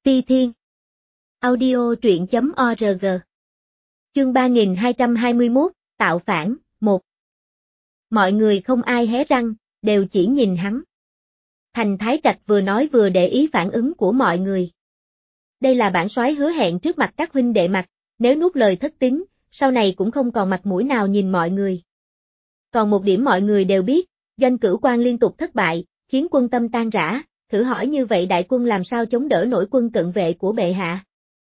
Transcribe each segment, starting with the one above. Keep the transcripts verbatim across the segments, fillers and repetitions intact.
Ti Thiên. Audio truyện chấm org. Chương ba nghìn hai trăm hai mươi mốt, Tạo phản, một. Mọi người không ai hé răng, đều chỉ nhìn hắn. Thành Thái Trạch vừa nói vừa để ý phản ứng của mọi người. Đây là bản soái hứa hẹn trước mặt các huynh đệ mặt, nếu nuốt lời thất tín, sau này cũng không còn mặt mũi nào nhìn mọi người. Còn một điểm mọi người đều biết, Doanh Cửu Quan liên tục thất bại, khiến quân tâm tan rã, thử hỏi như vậy đại quân làm sao chống đỡ nổi quân cận vệ của bệ hạ.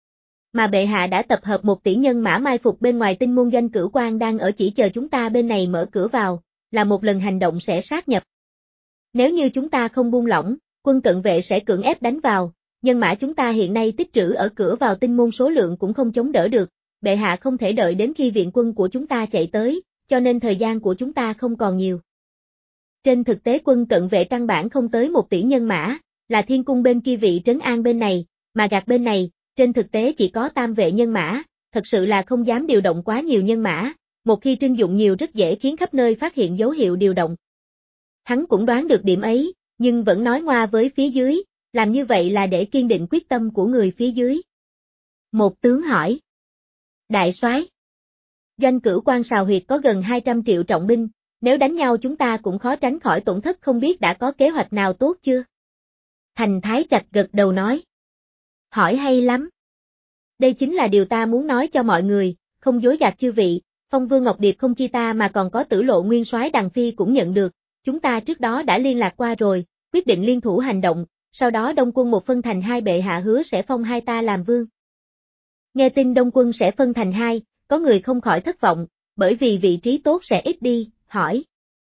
Mà bệ hạ đã tập hợp một tỷ nhân mã mai phục bên ngoài tinh môn, Doanh Cửu Quan đang ở chỉ chờ chúng ta bên này mở cửa vào, là một lần hành động sẽ sát nhập. Nếu như chúng ta không buông lỏng, quân cận vệ sẽ cưỡng ép đánh vào, nhân mã chúng ta hiện nay tích trữ ở cửa vào tinh môn số lượng cũng không chống đỡ được, bệ hạ không thể đợi đến khi viện quân của chúng ta chạy tới, cho nên thời gian của chúng ta không còn nhiều. Trên thực tế quân cận vệ căn bản không tới một tỷ nhân mã, là thiên cung bên kia vị trấn an bên này, mà gạt bên này, trên thực tế chỉ có tam vệ nhân mã, thật sự là không dám điều động quá nhiều nhân mã, một khi trưng dụng nhiều rất dễ khiến khắp nơi phát hiện dấu hiệu điều động. Hắn cũng đoán được điểm ấy, nhưng vẫn nói ngoa với phía dưới, làm như vậy là để kiên định quyết tâm của người phía dưới. Một tướng hỏi. Đại soái, Doanh Cửu Quan sào huyệt có gần hai trăm triệu trọng binh, nếu đánh nhau chúng ta cũng khó tránh khỏi tổn thất, không biết đã có kế hoạch nào tốt chưa? Thành Thái Trạch gật đầu nói. Hỏi hay lắm. Đây chính là điều ta muốn nói cho mọi người, không dối gạt chư vị, Phong Vương Ngọc Điệp không chi ta mà còn có Tử Lộ Nguyên Soái Đằng Phi cũng nhận được, chúng ta trước đó đã liên lạc qua rồi, quyết định liên thủ hành động, sau đó Đông quân một phân thành hai, bệ hạ hứa sẽ phong hai ta làm vương. Nghe tin Đông quân sẽ phân thành hai, có người không khỏi thất vọng, bởi vì vị trí tốt sẽ ít đi, hỏi.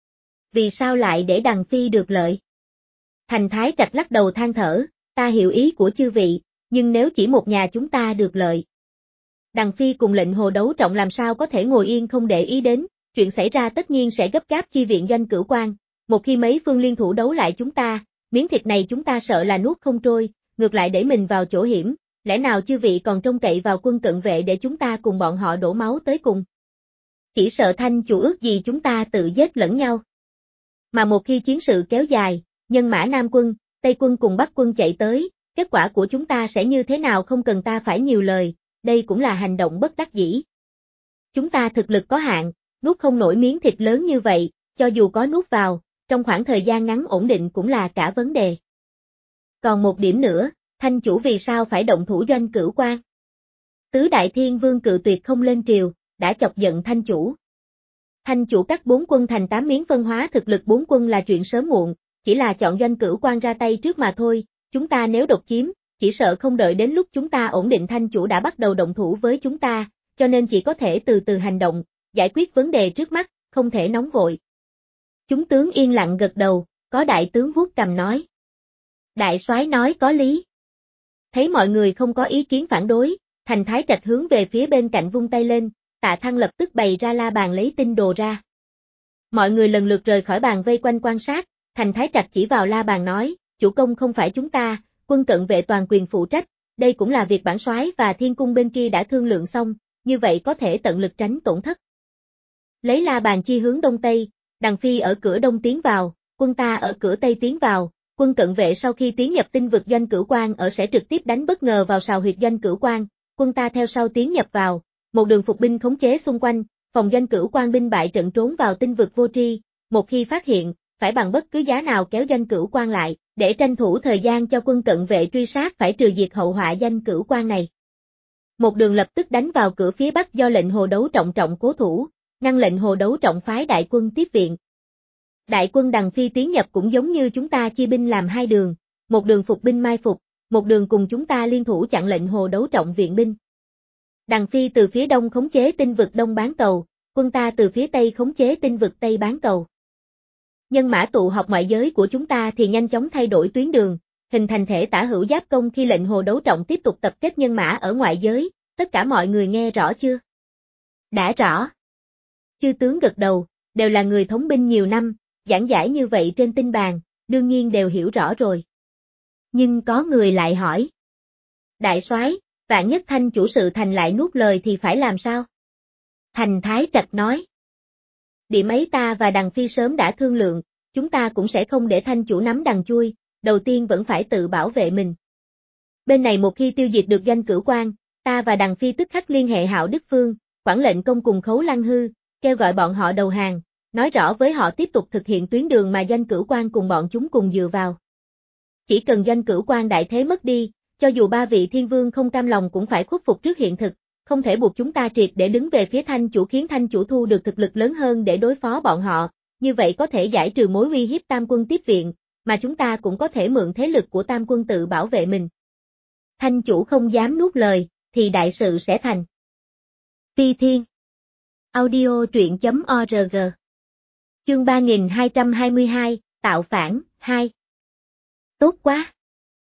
Vì sao lại để Đằng Phi được lợi? Thành Thái Trạch lắc đầu than thở, ta hiểu ý của chư vị, nhưng nếu chỉ một nhà chúng ta được lợi. Đằng Phi cùng lệnh Hồ Đấu Trọng làm sao có thể ngồi yên không để ý đến, chuyện xảy ra tất nhiên sẽ gấp gáp chi viện Doanh Cửu Quan, một khi mấy phương liên thủ đấu lại chúng ta, miếng thịt này chúng ta sợ là nuốt không trôi, ngược lại đẩy mình vào chỗ hiểm, lẽ nào chư vị còn trông cậy vào quân cận vệ để chúng ta cùng bọn họ đổ máu tới cùng? Chỉ sợ Thanh chủ ước gì chúng ta tự giết lẫn nhau. Mà một khi chiến sự kéo dài, nhân mã Nam quân, Tây quân cùng Bắc quân chạy tới, kết quả của chúng ta sẽ như thế nào không cần ta phải nhiều lời, đây cũng là hành động bất đắc dĩ. Chúng ta thực lực có hạn, nuốt không nổi miếng thịt lớn như vậy, cho dù có nuốt vào, trong khoảng thời gian ngắn ổn định cũng là cả vấn đề. Còn một điểm nữa, Thanh chủ vì sao phải động thủ Doanh Cửu Quan? Tứ Đại Thiên Vương cự tuyệt không lên triều, đã chọc giận Thanh chủ. Thanh chủ cắt bốn quân thành tám miếng, phân hóa thực lực bốn quân là chuyện sớm muộn, chỉ là chọn Doanh Cửu Quan ra tay trước mà thôi, chúng ta nếu độc chiếm, chỉ sợ không đợi đến lúc chúng ta ổn định Thanh chủ đã bắt đầu động thủ với chúng ta, cho nên chỉ có thể từ từ hành động, giải quyết vấn đề trước mắt, không thể nóng vội. Chúng tướng yên lặng gật đầu, có đại tướng vuốt cằm nói. Đại soái nói có lý. Thấy mọi người không có ý kiến phản đối, Thành Thái Trạch hướng về phía bên cạnh vung tay lên, Tạ Thăng lập tức bày ra la bàn lấy tinh đồ ra. Mọi người lần lượt rời khỏi bàn vây quanh quan sát, Thành Thái Trạch chỉ vào la bàn nói, chủ công không phải chúng ta, quân cận vệ toàn quyền phụ trách, đây cũng là việc bản soái và thiên cung bên kia đã thương lượng xong, như vậy có thể tận lực tránh tổn thất. Lấy la bàn chi hướng đông tây, Đằng Phi ở cửa đông tiến vào, quân ta ở cửa tây tiến vào, quân cận vệ sau khi tiến nhập tinh vực Doanh Cửu Quan ở sẽ trực tiếp đánh bất ngờ vào sào huyệt Doanh Cửu Quan, quân ta theo sau tiến nhập vào, một đường phục binh khống chế xung quanh, phòng Doanh Cửu Quan binh bại trận trốn vào tinh vực vô tri, một khi phát hiện, phải bằng bất cứ giá nào kéo Doanh Cửu Quan lại, để tranh thủ thời gian cho quân cận vệ truy sát phải trừ diệt hậu họa Doanh Cửu Quan này. Một đường lập tức đánh vào cửa phía bắc do lệnh Hồ Đấu Trọng trọng cố thủ, ngăn lệnh Hồ Đấu Trọng phái đại quân tiếp viện. Đại quân Đằng Phi tiến nhập cũng giống như chúng ta chia binh làm hai đường, một đường phục binh mai phục, một đường cùng chúng ta liên thủ chặn lệnh Hồ Đấu Trọng viện binh. Đằng Phi từ phía đông khống chế tinh vực Đông Bán Cầu, quân ta từ phía tây khống chế tinh vực Tây Bán Cầu. Nhân mã tụ họp ngoại giới của chúng ta thì nhanh chóng thay đổi tuyến đường, hình thành thể tả hữu giáp công khi lệnh Hồ Đấu Trọng tiếp tục tập kết nhân mã ở ngoại giới, tất cả mọi người nghe rõ chưa? Đã rõ. Chư tướng gật đầu, đều là người thống binh nhiều năm, giảng giải như vậy trên tinh bàn, đương nhiên đều hiểu rõ rồi. Nhưng có người lại hỏi. Đại soái, vạn nhất Thanh chủ sự thành lại nuốt lời thì phải làm sao? Thành Thái Trạch nói. Điểm ấy ta và Đằng Phi sớm đã thương lượng, chúng ta cũng sẽ không để Thanh chủ nắm đằng chui, đầu tiên vẫn phải tự bảo vệ mình. Bên này một khi tiêu diệt được Doanh Cửu Quan, ta và Đằng Phi tức khắc liên hệ Hạo Đức Phương, quản lệnh công cùng Khấu Lăng Hư, kêu gọi bọn họ đầu hàng, nói rõ với họ tiếp tục thực hiện tuyến đường mà Doanh Cửu Quan cùng bọn chúng cùng dựa vào. Chỉ cần Doanh Cửu Quan đại thế mất đi, cho dù ba vị thiên vương không cam lòng cũng phải khuất phục trước hiện thực, không thể buộc chúng ta triệt để đứng về phía Thanh chủ, khiến Thanh chủ thu được thực lực lớn hơn để đối phó bọn họ, như vậy có thể giải trừ mối uy hiếp Tam quân tiếp viện, mà chúng ta cũng có thể mượn thế lực của Tam quân tự bảo vệ mình. Thanh chủ không dám nuốt lời, thì đại sự sẽ thành. Phi Thiên Audio truyện.org Chương ba nghìn hai trăm hai mươi hai, Tạo phản, hai. Tốt quá!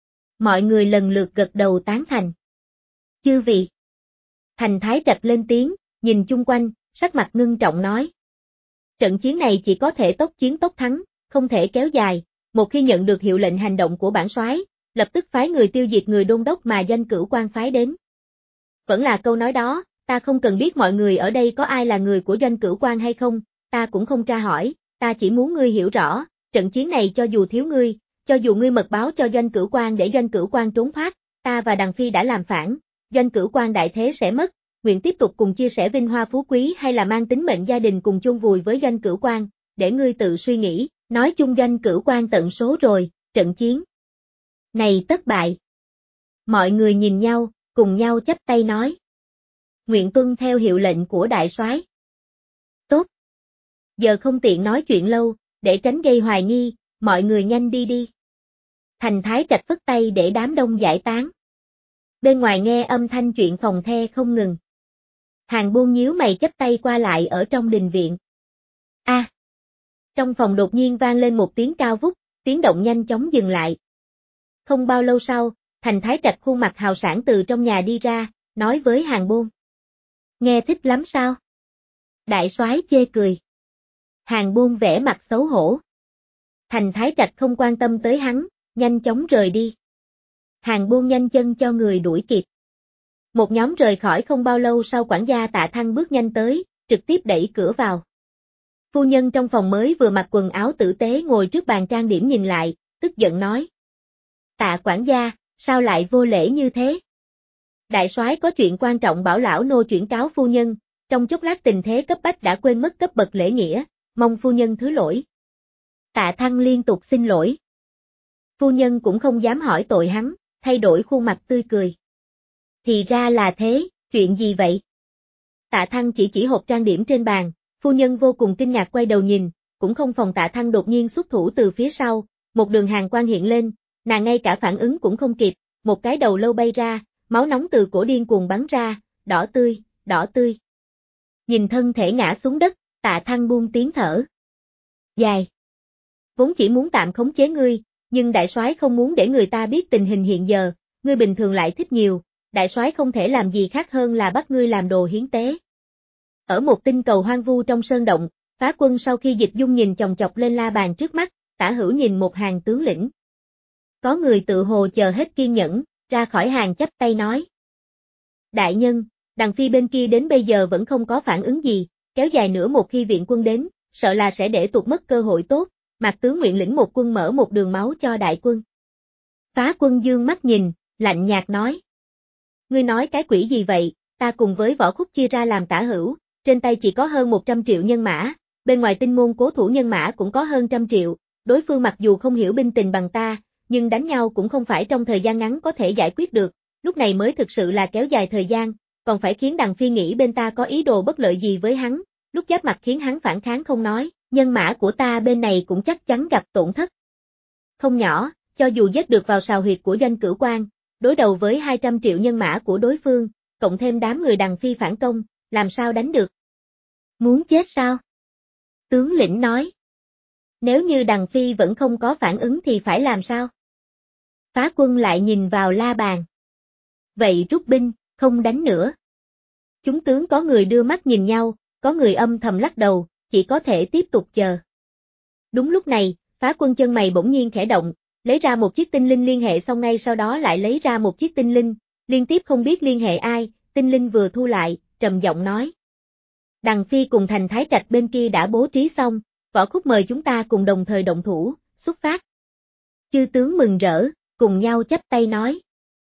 Mọi người lần lượt gật đầu tán thành. Chư vị! Thành Thái Trạch lên tiếng, nhìn chung quanh, sắc mặt ngưng trọng nói. Trận chiến này chỉ có thể tốc chiến tốc thắng, không thể kéo dài, một khi nhận được hiệu lệnh hành động của bản soái, lập tức phái người tiêu diệt người đôn đốc mà Doanh Cửu Quan phái đến. Vẫn là câu nói đó, ta không cần biết mọi người ở đây có ai là người của Doanh Cửu Quan hay không, ta cũng không tra hỏi, ta chỉ muốn ngươi hiểu rõ, trận chiến này cho dù thiếu ngươi, cho dù ngươi mật báo cho Doanh Cửu Quan để Doanh Cửu Quan trốn thoát, ta và Đằng Phi đã làm phản, Doanh Cửu Quan đại thế sẽ mất, nguyện tiếp tục cùng chia sẻ vinh hoa phú quý hay là mang tính mệnh gia đình cùng chôn vùi với Doanh Cửu Quan, để ngươi tự suy nghĩ, nói chung Doanh Cửu Quan tận số rồi, trận chiến này tất bại. Mọi người nhìn nhau, cùng nhau chắp tay nói. Nguyện tuân theo hiệu lệnh của đại soái. Tốt. Giờ không tiện nói chuyện lâu, để tránh gây hoài nghi, mọi người nhanh đi đi. Thành Thái Trạch phất tay để đám đông giải tán. Bên ngoài nghe âm thanh chuyện phòng the không ngừng. Hàng Bôn nhíu mày chắp tay qua lại ở trong đình viện. A. À. Trong phòng đột nhiên vang lên một tiếng cao vút, tiếng động nhanh chóng dừng lại. Không bao lâu sau, Thành Thái Trạch khuôn mặt hào sảng từ trong nhà đi ra, nói với Hàng Bôn. Nghe thích lắm sao? Đại soái chê cười. Hàng Bôn vẻ mặt xấu hổ. Thành Thái Trạch không quan tâm tới hắn, nhanh chóng rời đi. Hàng Bôn nhanh chân cho người đuổi kịp. Một nhóm rời khỏi không bao lâu sau, quản gia Tạ Thăng bước nhanh tới, trực tiếp đẩy cửa vào. Phu nhân trong phòng mới vừa mặc quần áo tử tế ngồi trước bàn trang điểm nhìn lại, tức giận nói. Tạ quản gia, sao lại vô lễ như thế? Đại soái có chuyện quan trọng bảo lão nô chuyển cáo phu nhân, trong chốc lát tình thế cấp bách đã quên mất cấp bậc lễ nghĩa, mong phu nhân thứ lỗi. Tạ Thăng liên tục xin lỗi. Phu nhân cũng không dám hỏi tội hắn, thay đổi khuôn mặt tươi cười. Thì ra là thế, chuyện gì vậy? Tạ Thăng chỉ chỉ hộp trang điểm trên bàn, phu nhân vô cùng kinh ngạc quay đầu nhìn, cũng không phòng Tạ Thăng đột nhiên xuất thủ từ phía sau, một đường hàn quang hiện lên, nàng ngay cả phản ứng cũng không kịp, một cái đầu lâu bay ra, máu nóng từ cổ điên cuồng bắn ra, đỏ tươi, đỏ tươi. Nhìn thân thể ngã xuống đất, Tạ Thăng buông tiếng thở dài. Vốn chỉ muốn tạm khống chế ngươi, nhưng đại soái không muốn để người ta biết tình hình hiện giờ, ngươi bình thường lại thích nhiều, đại soái không thể làm gì khác hơn là bắt ngươi làm đồ hiến tế. Ở một tinh cầu hoang vu trong sơn động, Phá Quân sau khi Dịch Dung nhìn chòng chọc lên la bàn trước mắt, Tả Hữu nhìn một hàng tướng lĩnh. Có người tự hồ chờ hết kiên nhẫn, ra khỏi hàng chắp tay nói. Đại nhân, Đằng Phi bên kia đến bây giờ vẫn không có phản ứng gì, kéo dài nữa một khi viện quân đến, sợ là sẽ để tuột mất cơ hội tốt, Mạc tướng nguyện lĩnh một quân mở một đường máu cho đại quân. Phá Quân dương mắt nhìn, lạnh nhạt nói. Ngươi nói cái quỷ gì vậy, ta cùng với Võ Khúc chia ra làm Tả Hữu, trên tay chỉ có hơn một trăm triệu nhân mã, bên ngoài tinh môn cố thủ nhân mã cũng có hơn trăm triệu, đối phương mặc dù không hiểu binh tình bằng ta, nhưng đánh nhau cũng không phải trong thời gian ngắn có thể giải quyết được, lúc này mới thực sự là kéo dài thời gian, còn phải khiến Đằng Phi nghĩ bên ta có ý đồ bất lợi gì với hắn, lúc giáp mặt khiến hắn phản kháng không nói, nhân mã của ta bên này cũng chắc chắn gặp tổn thất. Không nhỏ, cho dù giết được vào sào huyệt của Doanh Cửu Quan, đối đầu với hai trăm triệu nhân mã của đối phương, cộng thêm đám người Đằng Phi phản công, làm sao đánh được? Muốn chết sao? Tướng lĩnh nói. Nếu như Đằng Phi vẫn không có phản ứng thì phải làm sao? Phá Quân lại nhìn vào la bàn. Vậy rút binh, không đánh nữa. Chúng tướng có người đưa mắt nhìn nhau, có người âm thầm lắc đầu, chỉ có thể tiếp tục chờ. Đúng lúc này, Phá Quân chân mày bỗng nhiên khẽ động, lấy ra một chiếc tinh linh liên hệ xong ngay sau đó lại lấy ra một chiếc tinh linh, liên tiếp không biết liên hệ ai, tinh linh vừa thu lại, trầm giọng nói. Đằng Phi cùng Thành Thái Trạch bên kia đã bố trí xong, Võ Khúc mời chúng ta cùng đồng thời động thủ, xuất phát. Chư tướng mừng rỡ, cùng nhau chắp tay nói.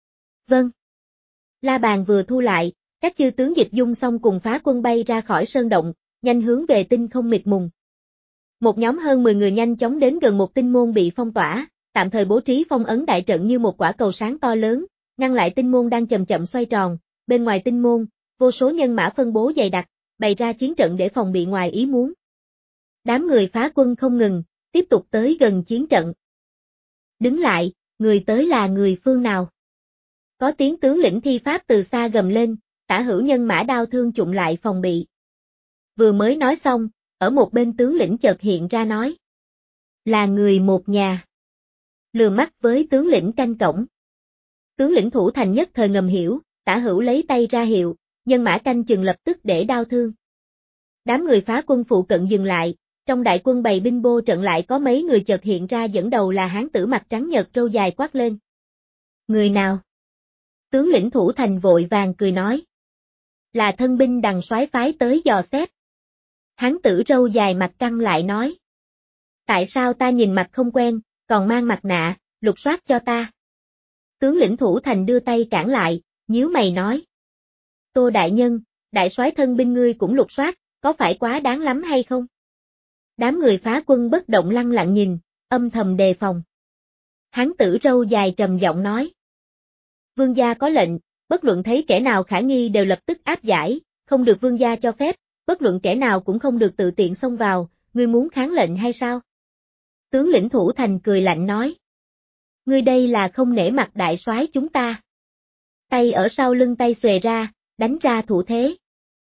Vâng. La bàn vừa thu lại, các chư tướng Dịch Dung xong cùng phá quân bay ra khỏi sơn động, nhanh hướng về tinh không mịt mùng. Một nhóm hơn mười người nhanh chóng đến gần một tinh môn bị phong tỏa, tạm thời bố trí phong ấn đại trận như một quả cầu sáng to lớn, ngăn lại tinh môn đang chậm chậm xoay tròn. Bên ngoài tinh môn, vô số nhân mã phân bố dày đặc, bày ra chiến trận để phòng bị ngoài ý muốn. Đám người phá quân không ngừng, tiếp tục tới gần chiến trận. Đứng lại, người tới là người phương nào? Có tiếng tướng lĩnh thi pháp từ xa gầm lên, tả hữu nhân mã đao thương chụng lại phòng bị. Vừa mới nói xong, ở một bên tướng lĩnh chợt hiện ra nói. Là người một nhà. Lừa mắt với tướng lĩnh canh cổng. Tướng lĩnh thủ thành nhất thời ngầm hiểu, tả hữu lấy tay ra hiệu, nhân mã canh chừng lập tức để đao thương. Đám người phá quân phụ cận dừng lại, trong đại quân bày binh bô trận lại có mấy người chợt hiện ra, dẫn đầu là hán tử mặt trắng nhợt râu dài quát lên. Người nào? Tướng lĩnh thủ thành vội vàng cười nói. Là thân binh đằng soái phái tới dò xét. Hán tử râu dài mặt căng lại nói. Tại sao ta nhìn mặt không quen, còn mang mặt nạ, lục soát cho ta. Tướng lĩnh thủ thành đưa tay cản lại, nhíu mày nói. Tô đại nhân, đại soái thân binh ngươi cũng lục soát, có phải quá đáng lắm hay không? Đám người phá quân bất động lăng lặng nhìn, âm thầm đề phòng. Hán tử râu dài trầm giọng nói. Vương gia có lệnh, bất luận thấy kẻ nào khả nghi đều lập tức áp giải, không được vương gia cho phép, bất luận kẻ nào cũng không được tự tiện xông vào, ngươi muốn kháng lệnh hay sao? Tướng lĩnh thủ thành cười lạnh nói. Ngươi đây là không nể mặt đại soái chúng ta. Tay ở sau lưng tay xuề ra, đánh ra thủ thế.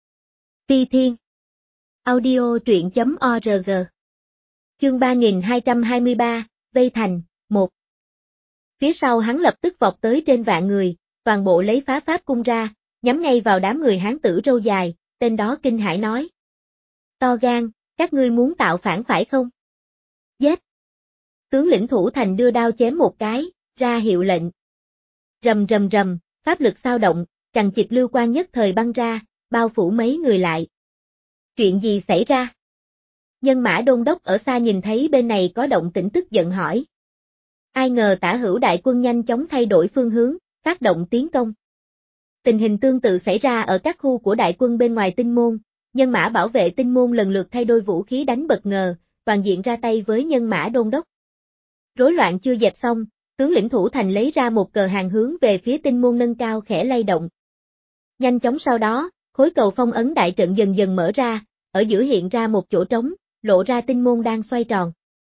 Phi Thiên. Audio truyện chấm org. Chương ba nghìn hai trăm hai mươi ba, Vây Thành, một. Phía sau hắn lập tức vọt tới trên vạn người, toàn bộ lấy phá pháp cung ra, nhắm ngay vào đám người hán tử râu dài, tên đó kinh hãi nói. To gan, các ngươi muốn tạo phản phải không? Giết! Tướng lĩnh thủ thành đưa đao chém một cái, ra hiệu lệnh. Rầm rầm rầm, pháp lực sao động, chằng chịt lưu quang nhất thời băng ra, bao phủ mấy người lại. Chuyện gì xảy ra? Nhân mã đôn đốc ở xa nhìn thấy bên này có động tĩnh tức giận hỏi. Ai ngờ tả hữu đại quân nhanh chóng thay đổi phương hướng, phát động tiến công. Tình hình tương tự xảy ra ở các khu của đại quân bên ngoài tinh môn, nhân mã bảo vệ tinh môn lần lượt thay đôi vũ khí đánh bất ngờ, toàn diện ra tay với nhân mã đôn đốc. Rối loạn chưa dẹp xong, tướng lĩnh thủ thành lấy ra một cờ hàng hướng về phía tinh môn nâng cao khẽ lay động. Nhanh chóng sau đó, khối cầu phong ấn đại trận dần dần mở ra, ở giữa hiện ra một chỗ trống, lộ ra tinh môn đang xoay tròn.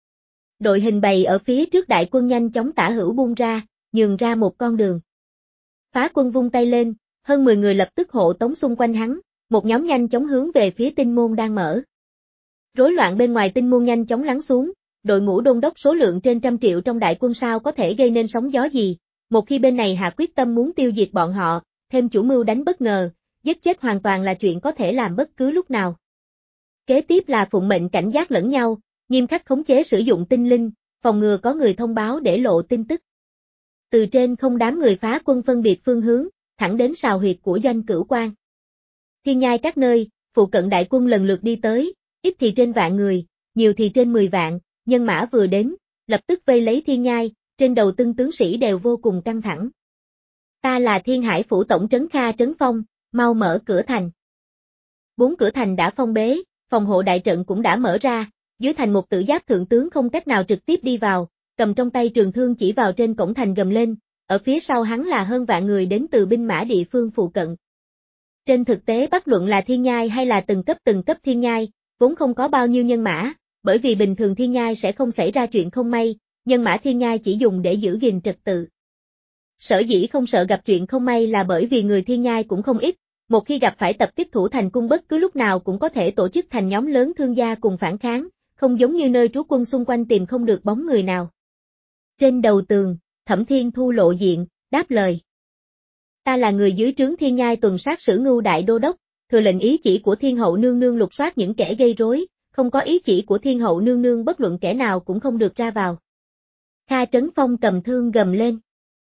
Đội hình bày ở phía trước đại quân nhanh chóng tả hữu buông ra, nhường ra một con đường. Phá quân vung tay lên, hơn mười người lập tức hộ tống xung quanh hắn, một nhóm nhanh chóng hướng về phía tinh môn đang mở. Rối loạn bên ngoài tinh môn nhanh chóng lắng xuống, đội ngũ đôn đốc số lượng trên trăm triệu trong đại quân sao có thể gây nên sóng gió gì, một khi bên này hạ quyết tâm muốn tiêu diệt bọn họ, thêm chủ mưu đánh bất ngờ, giết chết hoàn toàn là chuyện có thể làm bất cứ lúc nào. Kế tiếp là phụng mệnh cảnh giác lẫn nhau, nghiêm khắc khống chế sử dụng tinh linh, phòng ngừa có người thông báo để lộ tin tức. Từ trên không đám người phá quân phân biệt phương hướng, thẳng đến sào huyệt của doanh cửu quan. Thiên nhai các nơi, phụ cận đại quân lần lượt đi tới, ít thì trên vạn người, nhiều thì trên mười vạn, nhân mã vừa đến, lập tức vây lấy thiên nhai, trên đầu từng tướng sĩ đều vô cùng căng thẳng. Ta là Thiên Hải phủ tổng trấn Kha Trấn Phong, mau mở cửa thành. Bốn cửa thành đã phong bế, phòng hộ đại trận cũng đã mở ra, dưới thành một tử giáp thượng tướng không cách nào trực tiếp đi vào, cầm trong tay trường thương chỉ vào trên cổng thành gầm lên, ở phía sau hắn là hơn vạn người đến từ binh mã địa phương phụ cận. Trên thực tế bất luận là thiên nhai hay là từng cấp từng cấp thiên nhai, vốn không có bao nhiêu nhân mã, bởi vì bình thường thiên nhai sẽ không xảy ra chuyện không may, nhân mã thiên nhai chỉ dùng để giữ gìn trật tự. Sở dĩ không sợ gặp chuyện không may là bởi vì người thiên nhai cũng không ít, một khi gặp phải tập kích thủ thành cung bất cứ lúc nào cũng có thể tổ chức thành nhóm lớn thương gia cùng phản kháng, không giống như nơi trú quân xung quanh tìm không được bóng người nào. Trên đầu tường, Thẩm Thiên Thu lộ diện, đáp lời. Ta là người dưới trướng thiên nhai tuần sát sử ngưu đại đô đốc, thừa lệnh ý chỉ của thiên hậu nương nương lục soát những kẻ gây rối, không có ý chỉ của thiên hậu nương nương bất luận kẻ nào cũng không được ra vào. Kha Trấn Phong cầm thương gầm lên.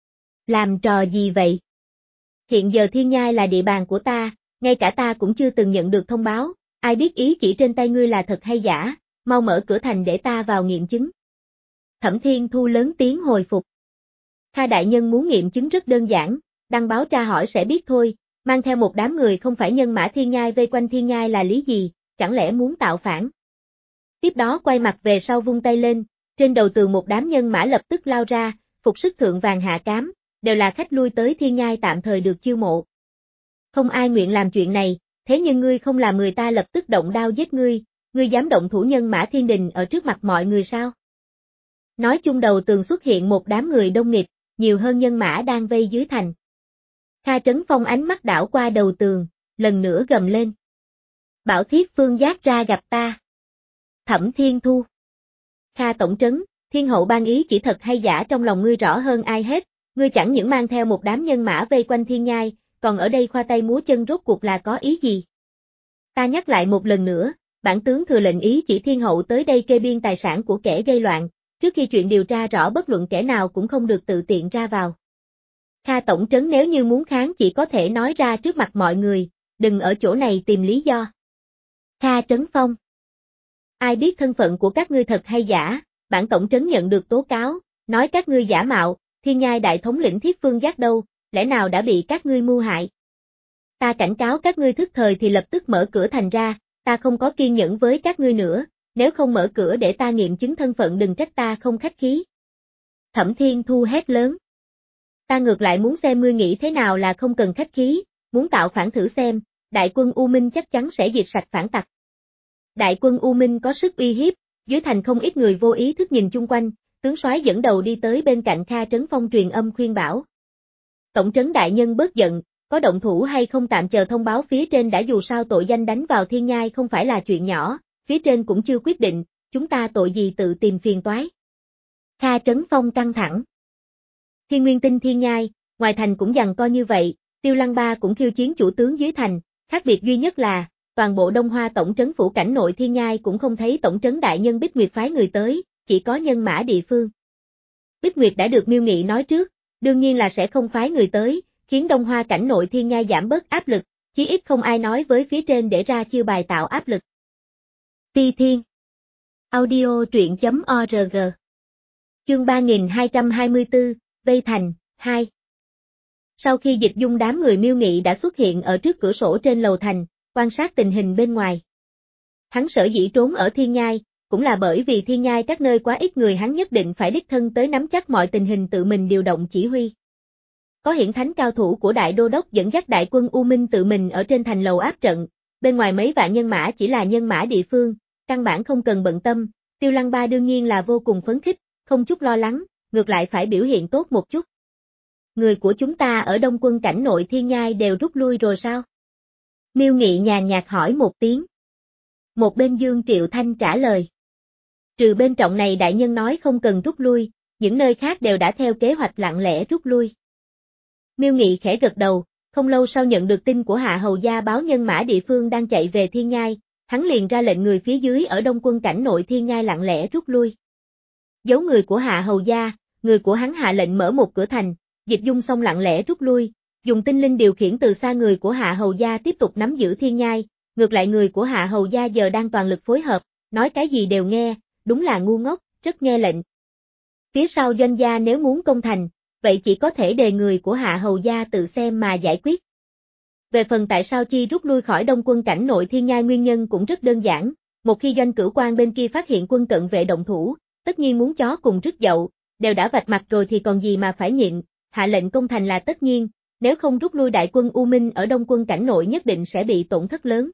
Làm trò gì vậy? Hiện giờ thiên nhai là địa bàn của ta, ngay cả ta cũng chưa từng nhận được thông báo, ai biết ý chỉ trên tay ngươi là thật hay giả, mau mở cửa thành để ta vào nghiệm chứng. Thẩm Thiên Thu lớn tiếng hồi phục. Kha đại nhân muốn nghiệm chứng rất đơn giản, Đăng báo tra hỏi sẽ biết thôi, mang theo một đám người không phải nhân mã thiên nhai vây quanh thiên nhai là lý gì, chẳng lẽ muốn tạo phản. Tiếp đó quay mặt về sau vung tay lên, trên đầu tường một đám nhân mã lập tức lao ra, phục sức thượng vàng hạ cám, đều là khách lui tới thiên nhai tạm thời được chiêu mộ. Không ai nguyện làm chuyện này, thế nhưng ngươi không làm người ta lập tức động đao giết ngươi, ngươi dám động thủ nhân mã thiên đình ở trước mặt mọi người sao? Nói chung đầu tường xuất hiện một đám người đông nghịt, nhiều hơn nhân mã đang vây dưới thành. Kha Trấn Phong ánh mắt đảo qua đầu tường, lần nữa gầm lên. Bảo Thiết Phương giác ra gặp ta. Thẩm Thiên Thu. Kha Tổng Trấn, Thiên Hậu ban ý chỉ thật hay giả trong lòng ngươi rõ hơn ai hết, ngươi chẳng những mang theo một đám nhân mã vây quanh thiên nhai, còn ở đây khoa tay múa chân rốt cuộc là có ý gì? Ta nhắc lại một lần nữa, bản tướng thừa lệnh ý chỉ Thiên Hậu tới đây kê biên tài sản của kẻ gây loạn, trước khi chuyện điều tra rõ bất luận kẻ nào cũng không được tự tiện ra vào. Kha Tổng Trấn nếu như muốn kháng chỉ có thể nói ra trước mặt mọi người, đừng ở chỗ này tìm lý do. Kha Trấn Phong. Ai biết thân phận của các ngươi thật hay giả, bản Tổng Trấn nhận được tố cáo, nói các ngươi giả mạo, thiên nhai đại thống lĩnh Thiết Phương Giác đâu, lẽ nào đã bị các ngươi mưu hại. Ta cảnh cáo các ngươi thức thời thì lập tức mở cửa thành ra, ta không có kiên nhẫn với các ngươi nữa, nếu không mở cửa để ta nghiệm chứng thân phận đừng trách ta không khách khí. Thẩm Thiên Thu hét lớn. Ta ngược lại muốn xem ngươi nghĩ thế nào là không cần khách khí, muốn tạo phản thử xem, đại quân U Minh chắc chắn sẽ diệt sạch phản tặc. Đại quân U Minh có sức uy hiếp, dưới thành không ít người vô ý thức nhìn chung quanh, tướng soái dẫn đầu đi tới bên cạnh Kha Trấn Phong truyền âm khuyên bảo. Tổng trấn đại nhân bớt giận, có động thủ hay không tạm chờ thông báo phía trên đã dù sao tội danh đánh vào thiên nhai không phải là chuyện nhỏ, phía trên cũng chưa quyết định, chúng ta tội gì tự tìm phiền toái. Kha Trấn Phong căng thẳng. Thiên Nguyên Tinh thiên nhai, ngoài thành cũng giằng co như vậy, Tiêu Lăng Ba cũng khiêu chiến chủ tướng dưới thành, khác biệt duy nhất là, toàn bộ Đông Hoa tổng trấn phủ cảnh nội thiên nhai cũng không thấy tổng trấn đại nhân Bích Nguyệt phái người tới, chỉ có nhân mã địa phương. Bích Nguyệt đã được Miêu Nghị nói trước, đương nhiên là sẽ không phái người tới, khiến Đông Hoa cảnh nội thiên nhai giảm bớt áp lực, chí ít không ai nói với phía trên để ra chiêu bài tạo áp lực. Phi Thiên. Audio truyện chấm org. Chương ba nghìn hai trăm hai mươi tư, Vây Thành, hai. Sau khi Dịch Dung đám người Miêu Nghị đã xuất hiện ở trước cửa sổ trên lầu thành, quan sát tình hình bên ngoài. Hắn sở dĩ trốn ở thiên nhai, cũng là bởi vì thiên nhai các nơi quá ít người hắn nhất định phải đích thân tới nắm chắc mọi tình hình tự mình điều động chỉ huy. Có hiển thánh cao thủ của đại đô đốc dẫn dắt đại quân U Minh tự mình ở trên thành lầu áp trận, bên ngoài mấy vạn nhân mã chỉ là nhân mã địa phương, căn bản không cần bận tâm, Tiêu Lăng Ba đương nhiên là vô cùng phấn khích, không chút lo lắng, ngược lại phải biểu hiện tốt một chút. Người của chúng ta ở Đông quân cảnh nội thiên nhai đều rút lui rồi sao? Miêu Nghị nhàn nhạt hỏi một tiếng. Một bên Dương Triệu Thanh trả lời. Trừ bên trọng này đại nhân nói không cần rút lui, những nơi khác đều đã theo kế hoạch lặng lẽ rút lui. Miêu Nghị khẽ gật đầu, không lâu sau nhận được tin của Hạ Hầu Gia báo nhân mã địa phương đang chạy về thiên nhai, hắn liền ra lệnh người phía dưới ở Đông quân cảnh nội thiên nhai lặng lẽ rút lui. Giấu người của Hạ Hầu Gia, người của hắn hạ lệnh mở một cửa thành, Dịch Dung xong lặng lẽ rút lui, dùng tinh linh điều khiển từ xa người của Hạ Hầu Gia tiếp tục nắm giữ thiên nhai, ngược lại người của Hạ Hầu Gia giờ đang toàn lực phối hợp, nói cái gì đều nghe, đúng là ngu ngốc, rất nghe lệnh. Phía sau doanh gia nếu muốn công thành, vậy chỉ có thể đề người của Hạ Hầu Gia tự xem mà giải quyết. Về phần tại sao chi rút lui khỏi Đông quân cảnh nội thiên nhai nguyên nhân cũng rất đơn giản, một khi doanh cửu quan bên kia phát hiện quân cận vệ động thủ, tất nhiên muốn chó cùng rứt dậu, đều đã vạch mặt rồi thì còn gì mà phải nhịn, hạ lệnh công thành là tất nhiên, nếu không rút lui đại quân U Minh ở Đông quân cảnh nội nhất định sẽ bị tổn thất lớn.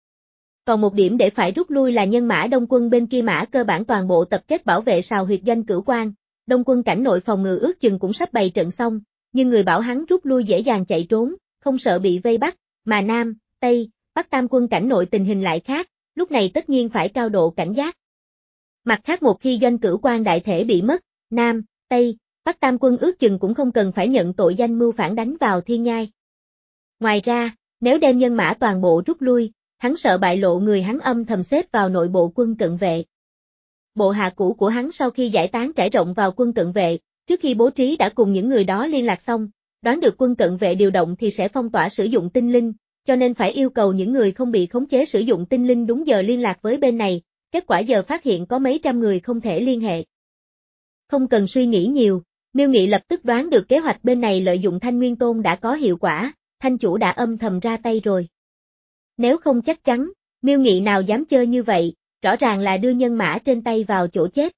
Còn một điểm để phải rút lui là nhân mã Đông quân bên kia mã cơ bản toàn bộ tập kết bảo vệ sào huyệt doanh cửu quan, Đông quân cảnh nội phòng ngự ước chừng cũng sắp bày trận xong, nhưng người bảo hắn rút lui dễ dàng chạy trốn, không sợ bị vây bắt, mà Nam, Tây, Bắc tam quân cảnh nội tình hình lại khác, lúc này tất nhiên phải cao độ cảnh giác. Mặt khác một khi doanh cửu quan đại thể bị mất, Nam, Tây, Bắc tam quân ước chừng cũng không cần phải nhận tội danh mưu phản đánh vào thiên nhai. Ngoài ra, nếu đem nhân mã toàn bộ rút lui, hắn sợ bại lộ người hắn âm thầm xếp vào nội bộ quân cận vệ. Bộ hạ cũ của hắn sau khi giải tán trải rộng vào quân cận vệ, trước khi bố trí đã cùng những người đó liên lạc xong, đoán được quân cận vệ điều động thì sẽ phong tỏa sử dụng tinh linh, cho nên phải yêu cầu những người không bị khống chế sử dụng tinh linh đúng giờ liên lạc với bên này, kết quả giờ phát hiện có mấy trăm người không thể liên hệ. Không cần suy nghĩ nhiều, Miêu Nghị lập tức đoán được kế hoạch bên này lợi dụng Thanh Nguyên Tôn đã có hiệu quả, Thanh chủ đã âm thầm ra tay rồi. Nếu không chắc chắn, Miêu Nghị nào dám chơi như vậy, rõ ràng là đưa nhân mã trên tay vào chỗ chết.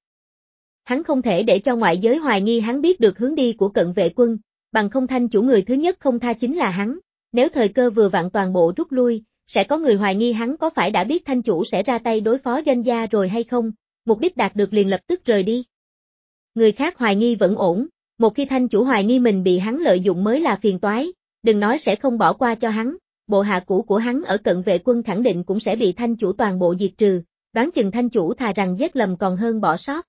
Hắn không thể để cho ngoại giới hoài nghi hắn biết được hướng đi của cận vệ quân, bằng không Thanh chủ người thứ nhất không tha chính là hắn, nếu thời cơ vừa vặn toàn bộ rút lui, sẽ có người hoài nghi hắn có phải đã biết Thanh chủ sẽ ra tay đối phó Doanh gia rồi hay không, mục đích đạt được liền lập tức rời đi. Người khác hoài nghi vẫn ổn, một khi Thanh chủ hoài nghi mình bị hắn lợi dụng mới là phiền toái, đừng nói sẽ không bỏ qua cho hắn, bộ hạ cũ của hắn ở cận vệ quân khẳng định cũng sẽ bị Thanh chủ toàn bộ diệt trừ, đoán chừng Thanh chủ thà rằng giết lầm còn hơn bỏ sót.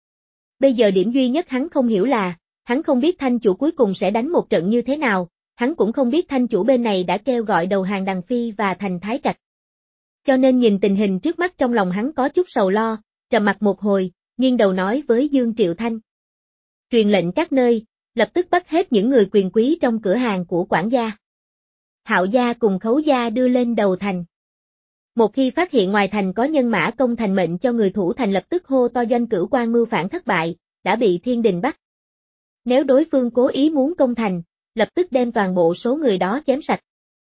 Bây giờ điểm duy nhất hắn không hiểu là, hắn không biết Thanh chủ cuối cùng sẽ đánh một trận như thế nào, hắn cũng không biết Thanh chủ bên này đã kêu gọi đầu hàng Đằng Phi và Thành Thái Trạch. Cho nên nhìn tình hình trước mắt trong lòng hắn có chút sầu lo, trầm mặt một hồi, nghiêng đầu nói với Dương Triệu Thanh. Truyền lệnh các nơi, lập tức bắt hết những người quyền quý trong cửa hàng của quản gia. Hạo gia cùng Khấu gia đưa lên đầu thành. Một khi phát hiện ngoài thành có nhân mã công thành mệnh cho người thủ thành lập tức hô to Doanh Cửu Quan mưu phản thất bại, đã bị thiên đình bắt. Nếu đối phương cố ý muốn công thành, lập tức đem toàn bộ số người đó chém sạch.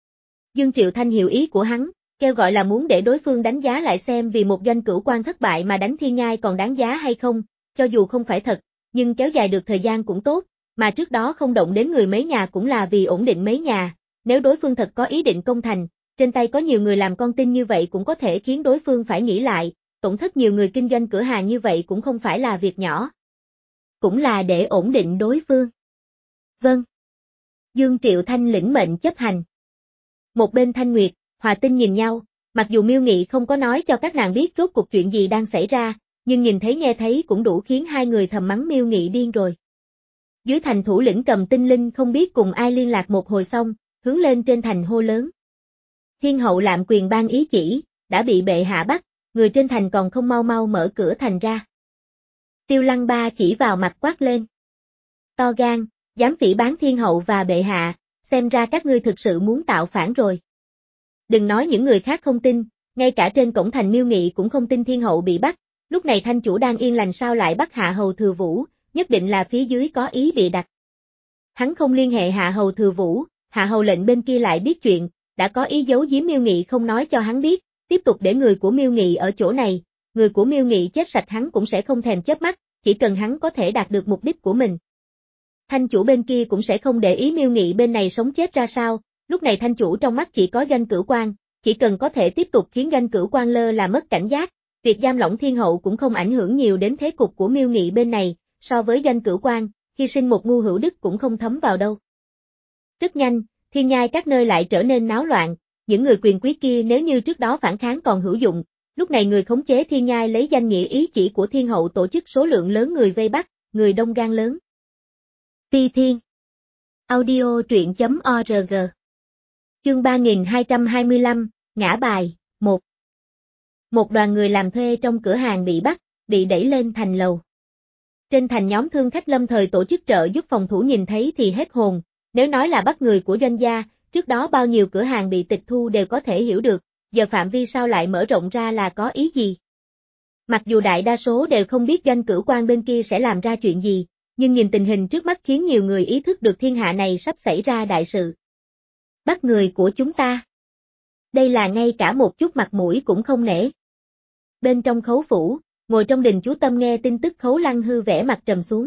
Dương Triệu Thanh hiểu ý của hắn, kêu gọi là muốn để đối phương đánh giá lại xem vì một Doanh Cửu Quan thất bại mà đánh Thiên Nhai còn đáng giá hay không, cho dù không phải thật, nhưng kéo dài được thời gian cũng tốt, mà trước đó không động đến người mấy nhà cũng là vì ổn định mấy nhà, nếu đối phương thật có ý định công thành, trên tay có nhiều người làm con tin như vậy cũng có thể khiến đối phương phải nghĩ lại, tổn thất nhiều người kinh doanh cửa hàng như vậy cũng không phải là việc nhỏ. Cũng là để ổn định đối phương. Vâng. Dương Triệu Thanh lĩnh mệnh chấp hành. Một bên Thanh Nguyệt, Hòa Tinh nhìn nhau, mặc dù Miêu Nghị không có nói cho các nàng biết rốt cuộc chuyện gì đang xảy ra, nhưng nhìn thấy nghe thấy cũng đủ khiến hai người thầm mắng Miêu Nghị điên rồi. Dưới thành thủ lĩnh Cầm Tinh Linh không biết cùng ai liên lạc một hồi xong, hướng lên trên thành hô lớn. Thiên hậu lạm quyền ban ý chỉ, đã bị bệ hạ bắt, người trên thành còn không mau mau mở cửa thành ra. Tiêu Lăng Ba chỉ vào mặt quát lên. To gan, dám phỉ báng thiên hậu và bệ hạ, xem ra các ngươi thực sự muốn tạo phản rồi. Đừng nói những người khác không tin, ngay cả trên cổng thành Miêu Nghị cũng không tin thiên hậu bị bắt, lúc này Thanh chủ đang yên lành sao lại bắt Hạ Hầu Thừa Vũ, nhất định là phía dưới có ý bị đặt. Hắn không liên hệ Hạ Hầu Thừa Vũ, Hạ Hầu lệnh bên kia lại biết chuyện, đã có ý giấu giếm Miêu Nghị không nói cho hắn biết, tiếp tục để người của Miêu Nghị ở chỗ này, người của Miêu Nghị chết sạch hắn cũng sẽ không thèm chớp mắt, chỉ cần hắn có thể đạt được mục đích của mình. Thanh chủ bên kia cũng sẽ không để ý Miêu Nghị bên này sống chết ra sao, lúc này thanh chủ trong mắt chỉ có Doanh Cửu Quan, chỉ cần có thể tiếp tục khiến Doanh Cửu Quan lơ là mất cảnh giác, việc giam lỏng thiên hậu cũng không ảnh hưởng nhiều đến thế cục của Miêu Nghị bên này, so với Doanh Cửu Quan, hy sinh một ngu hữu đức cũng không thấm vào đâu. Rất nhanh, Thiên Nhai các nơi lại trở nên náo loạn, những người quyền quý kia nếu như trước đó phản kháng còn hữu dụng, lúc này người khống chế Thiên Nhai lấy danh nghĩa ý chỉ của thiên hậu tổ chức số lượng lớn người vây bắt, người đông gan lớn. Ti Thiên Audio truyện chấm org Chương ba nghìn hai trăm hai mươi lăm, Ngã bài, một Một đoàn người làm thuê trong cửa hàng bị bắt, bị đẩy lên thành lầu. Trên thành nhóm thương khách lâm thời tổ chức trợ giúp phòng thủ nhìn thấy thì hết hồn, nếu nói là bắt người của Doanh gia, trước đó bao nhiêu cửa hàng bị tịch thu đều có thể hiểu được, giờ phạm vi sao lại mở rộng ra là có ý gì. Mặc dù đại đa số đều không biết Doanh Cửu Quan bên kia sẽ làm ra chuyện gì, nhưng nhìn tình hình trước mắt khiến nhiều người ý thức được thiên hạ này sắp xảy ra đại sự. Bắt người của chúng ta. Đây là ngay cả một chút mặt mũi cũng không nể. Bên trong Khấu phủ, ngồi trong đình chú tâm nghe tin tức Khấu Lăng Hư vẻ mặt trầm xuống.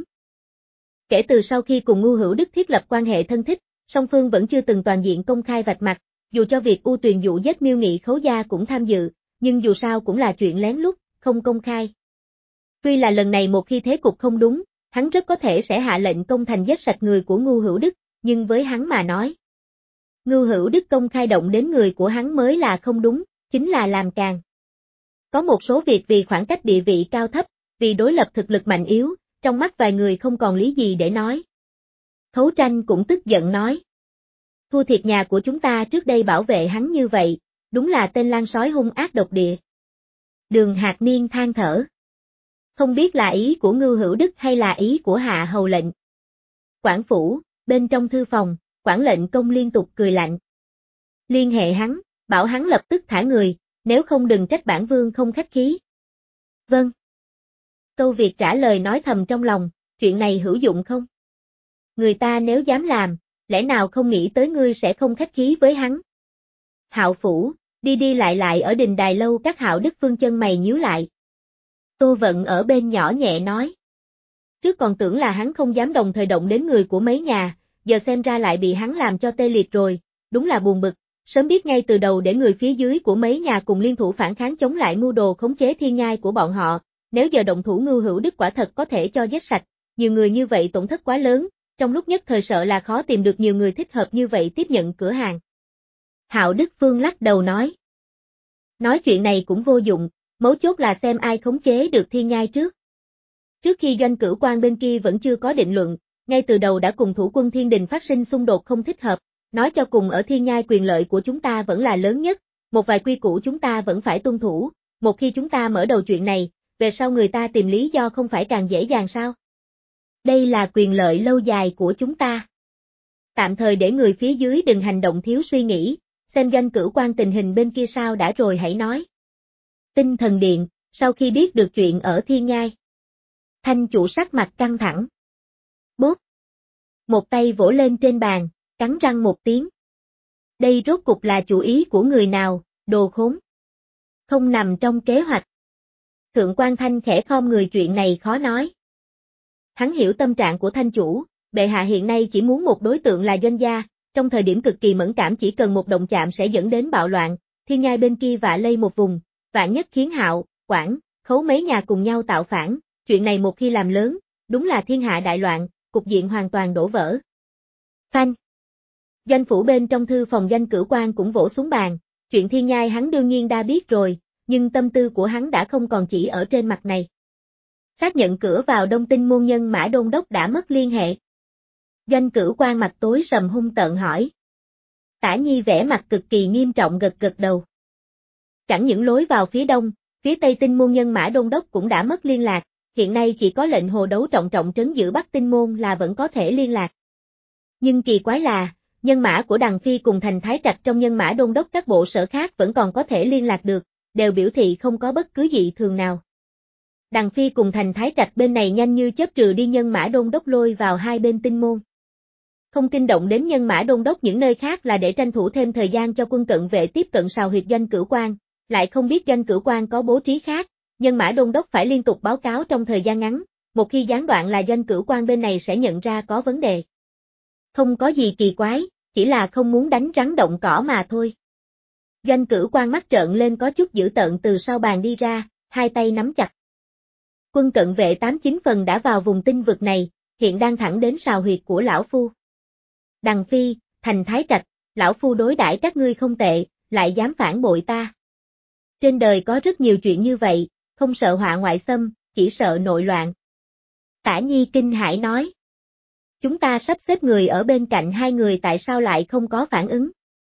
Kể từ sau khi cùng Ngu Hữu Đức thiết lập quan hệ thân thích, song phương vẫn chưa từng toàn diện công khai vạch mặt, dù cho việc U Tuyền dụ giết Miêu Nghị Khấu gia cũng tham dự, nhưng dù sao cũng là chuyện lén lút, không công khai. Tuy là lần này một khi thế cục không đúng, hắn rất có thể sẽ hạ lệnh công thành giết sạch người của Ngu Hữu Đức, nhưng với hắn mà nói, Ngu Hữu Đức công khai động đến người của hắn mới là không đúng, chính là làm càng. Có một số việc vì khoảng cách địa vị cao thấp, vì đối lập thực lực mạnh yếu, trong mắt vài người không còn lý gì để nói. Khấu Tranh cũng tức giận nói. Thua thiệt nhà của chúng ta trước đây bảo vệ hắn như vậy, đúng là tên lang sói hung ác độc địa. Đường Hạc Niên than thở. Không biết là ý của Ngưu Hữu Đức hay là ý của Hạ Hầu lệnh. Quản phủ, bên trong thư phòng, quản lệnh công liên tục cười lạnh. Liên hệ hắn, bảo hắn lập tức thả người, nếu không đừng trách bản vương không khách khí. Vâng. Câu Việt trả lời nói thầm trong lòng, chuyện này hữu dụng không? Người ta nếu dám làm, lẽ nào không nghĩ tới ngươi sẽ không khách khí với hắn. Hạo phủ, đi đi lại lại ở đình đài lâu các Hạo Đức Phương chân mày nhíu lại. Tô Vận ở bên nhỏ nhẹ nói. Trước còn tưởng là hắn không dám đồng thời động đến người của mấy nhà, giờ xem ra lại bị hắn làm cho tê liệt rồi, đúng là buồn bực, sớm biết ngay từ đầu để người phía dưới của mấy nhà cùng liên thủ phản kháng chống lại mưu đồ khống chế thiên nhai của bọn họ, nếu giờ động thủ Ngưu Hữu Đức quả thật có thể cho giết sạch, nhiều người như vậy tổn thất quá lớn, trong lúc nhất thời sợ là khó tìm được nhiều người thích hợp như vậy tiếp nhận cửa hàng. Hạo Đức Phương lắc đầu nói. Nói chuyện này cũng vô dụng, mấu chốt là xem ai khống chế được thiên nhai trước. Trước khi Doanh Cửu Quan bên kia vẫn chưa có định luận, ngay từ đầu đã cùng thủ quân Thiên Đình phát sinh xung đột không thích hợp, nói cho cùng ở thiên nhai quyền lợi của chúng ta vẫn là lớn nhất, một vài quy củ chúng ta vẫn phải tuân thủ, một khi chúng ta mở đầu chuyện này, về sau người ta tìm lý do không phải càng dễ dàng sao? Đây là quyền lợi lâu dài của chúng ta. Tạm thời để người phía dưới đừng hành động thiếu suy nghĩ, xem Doanh Cửu Quan tình hình bên kia sao đã rồi hãy nói. Tinh Thần Điện, sau khi biết được chuyện ở thiên nhai. Thanh chủ sắc mặt căng thẳng. Bốp. Một tay vỗ lên trên bàn, cắn răng một tiếng. Đây rốt cục là chủ ý của người nào, đồ khốn. Không nằm trong kế hoạch. Thượng quan Thanh khẽ khom người chuyện này khó nói. Hắn hiểu tâm trạng của Thanh chủ, bệ hạ hiện nay chỉ muốn một đối tượng là Doanh gia, trong thời điểm cực kỳ mẫn cảm chỉ cần một động chạm sẽ dẫn đến bạo loạn, thiên nhai bên kia vạ lây một vùng, vạn nhất khiến Hạo, Quảng, Khấu mấy nhà cùng nhau tạo phản, chuyện này một khi làm lớn, đúng là thiên hạ đại loạn, cục diện hoàn toàn đổ vỡ. Phanh. Doanh phủ bên trong thư phòng Doanh Cửu Quan cũng vỗ xuống bàn, chuyện thiên nhai hắn đương nhiên đã biết rồi, nhưng tâm tư của hắn đã không còn chỉ ở trên mặt này. Xác nhận cửa vào Đông Tinh môn nhân Mã Đôn Đốc đã mất liên hệ. Doanh Cửu Quan mặt tối sầm hung tợn hỏi. Tả Nhi vẻ mặt cực kỳ nghiêm trọng gật gật đầu. Chẳng những lối vào phía đông, phía tây Tinh môn nhân Mã Đôn Đốc cũng đã mất liên lạc, hiện nay chỉ có lệnh hồ đấu trọng trọng trấn giữ Bắc Tinh môn là vẫn có thể liên lạc. Nhưng kỳ quái là, nhân mã của Đằng Phi cùng Thành Thái Trạch trong nhân mã Đôn Đốc các bộ sở khác vẫn còn có thể liên lạc được, đều biểu thị không có bất cứ dị thường nào. Đằng Phi cùng Thành Thái Trạch bên này nhanh như chớp trừ đi nhân mã Đôn Đốc lôi vào hai bên Tinh môn. Không kinh động đến nhân mã Đôn Đốc những nơi khác là để tranh thủ thêm thời gian cho quân cận vệ tiếp cận sào huyệt Doanh Cửu Quan, lại không biết Doanh Cửu Quan có bố trí khác, nhân mã Đôn Đốc phải liên tục báo cáo trong thời gian ngắn, một khi gián đoạn là Doanh Cửu Quan bên này sẽ nhận ra có vấn đề. Không có gì kỳ quái, chỉ là không muốn đánh rắn động cỏ mà thôi. Doanh Cửu Quan mắt trợn lên có chút dữ tợn từ sau bàn đi ra, hai tay nắm chặt. Quân cận vệ tám chín phần đã vào vùng tinh vực này, hiện đang thẳng đến sào huyệt của lão phu. Đằng Phi, Thành Thái Trạch, lão phu đối đãi các ngươi không tệ, lại dám phản bội ta. Trên đời có rất nhiều chuyện như vậy, không sợ họa ngoại xâm, chỉ sợ nội loạn. Tả Nhi kinh hãi nói. Chúng ta sắp xếp người ở bên cạnh hai người tại sao lại không có phản ứng.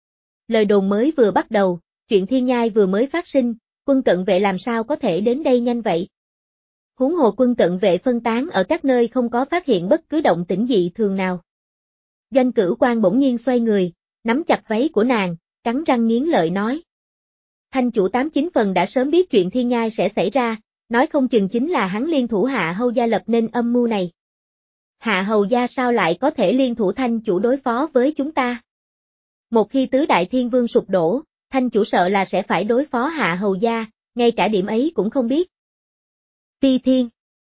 Lời đồn mới vừa bắt đầu, chuyện thiên nhai vừa mới phát sinh, quân cận vệ làm sao có thể đến đây nhanh vậy. Huống hồ quân cận vệ phân tán ở các nơi không có phát hiện bất cứ động tĩnh dị thường nào. Doanh Cửu Quan bỗng nhiên xoay người, nắm chặt váy của nàng, cắn răng nghiến lợi nói. Thanh chủ tám chín phần đã sớm biết chuyện thiên nhai sẽ xảy ra, nói không chừng chính là hắn liên thủ Hạ Hầu gia lập nên âm mưu này. Hạ Hầu gia sao lại có thể liên thủ Thanh chủ đối phó với chúng ta? Một khi tứ đại thiên vương sụp đổ, Thanh chủ sợ là sẽ phải đối phó Hạ Hầu gia, ngay cả điểm ấy cũng không biết. Ti Thiên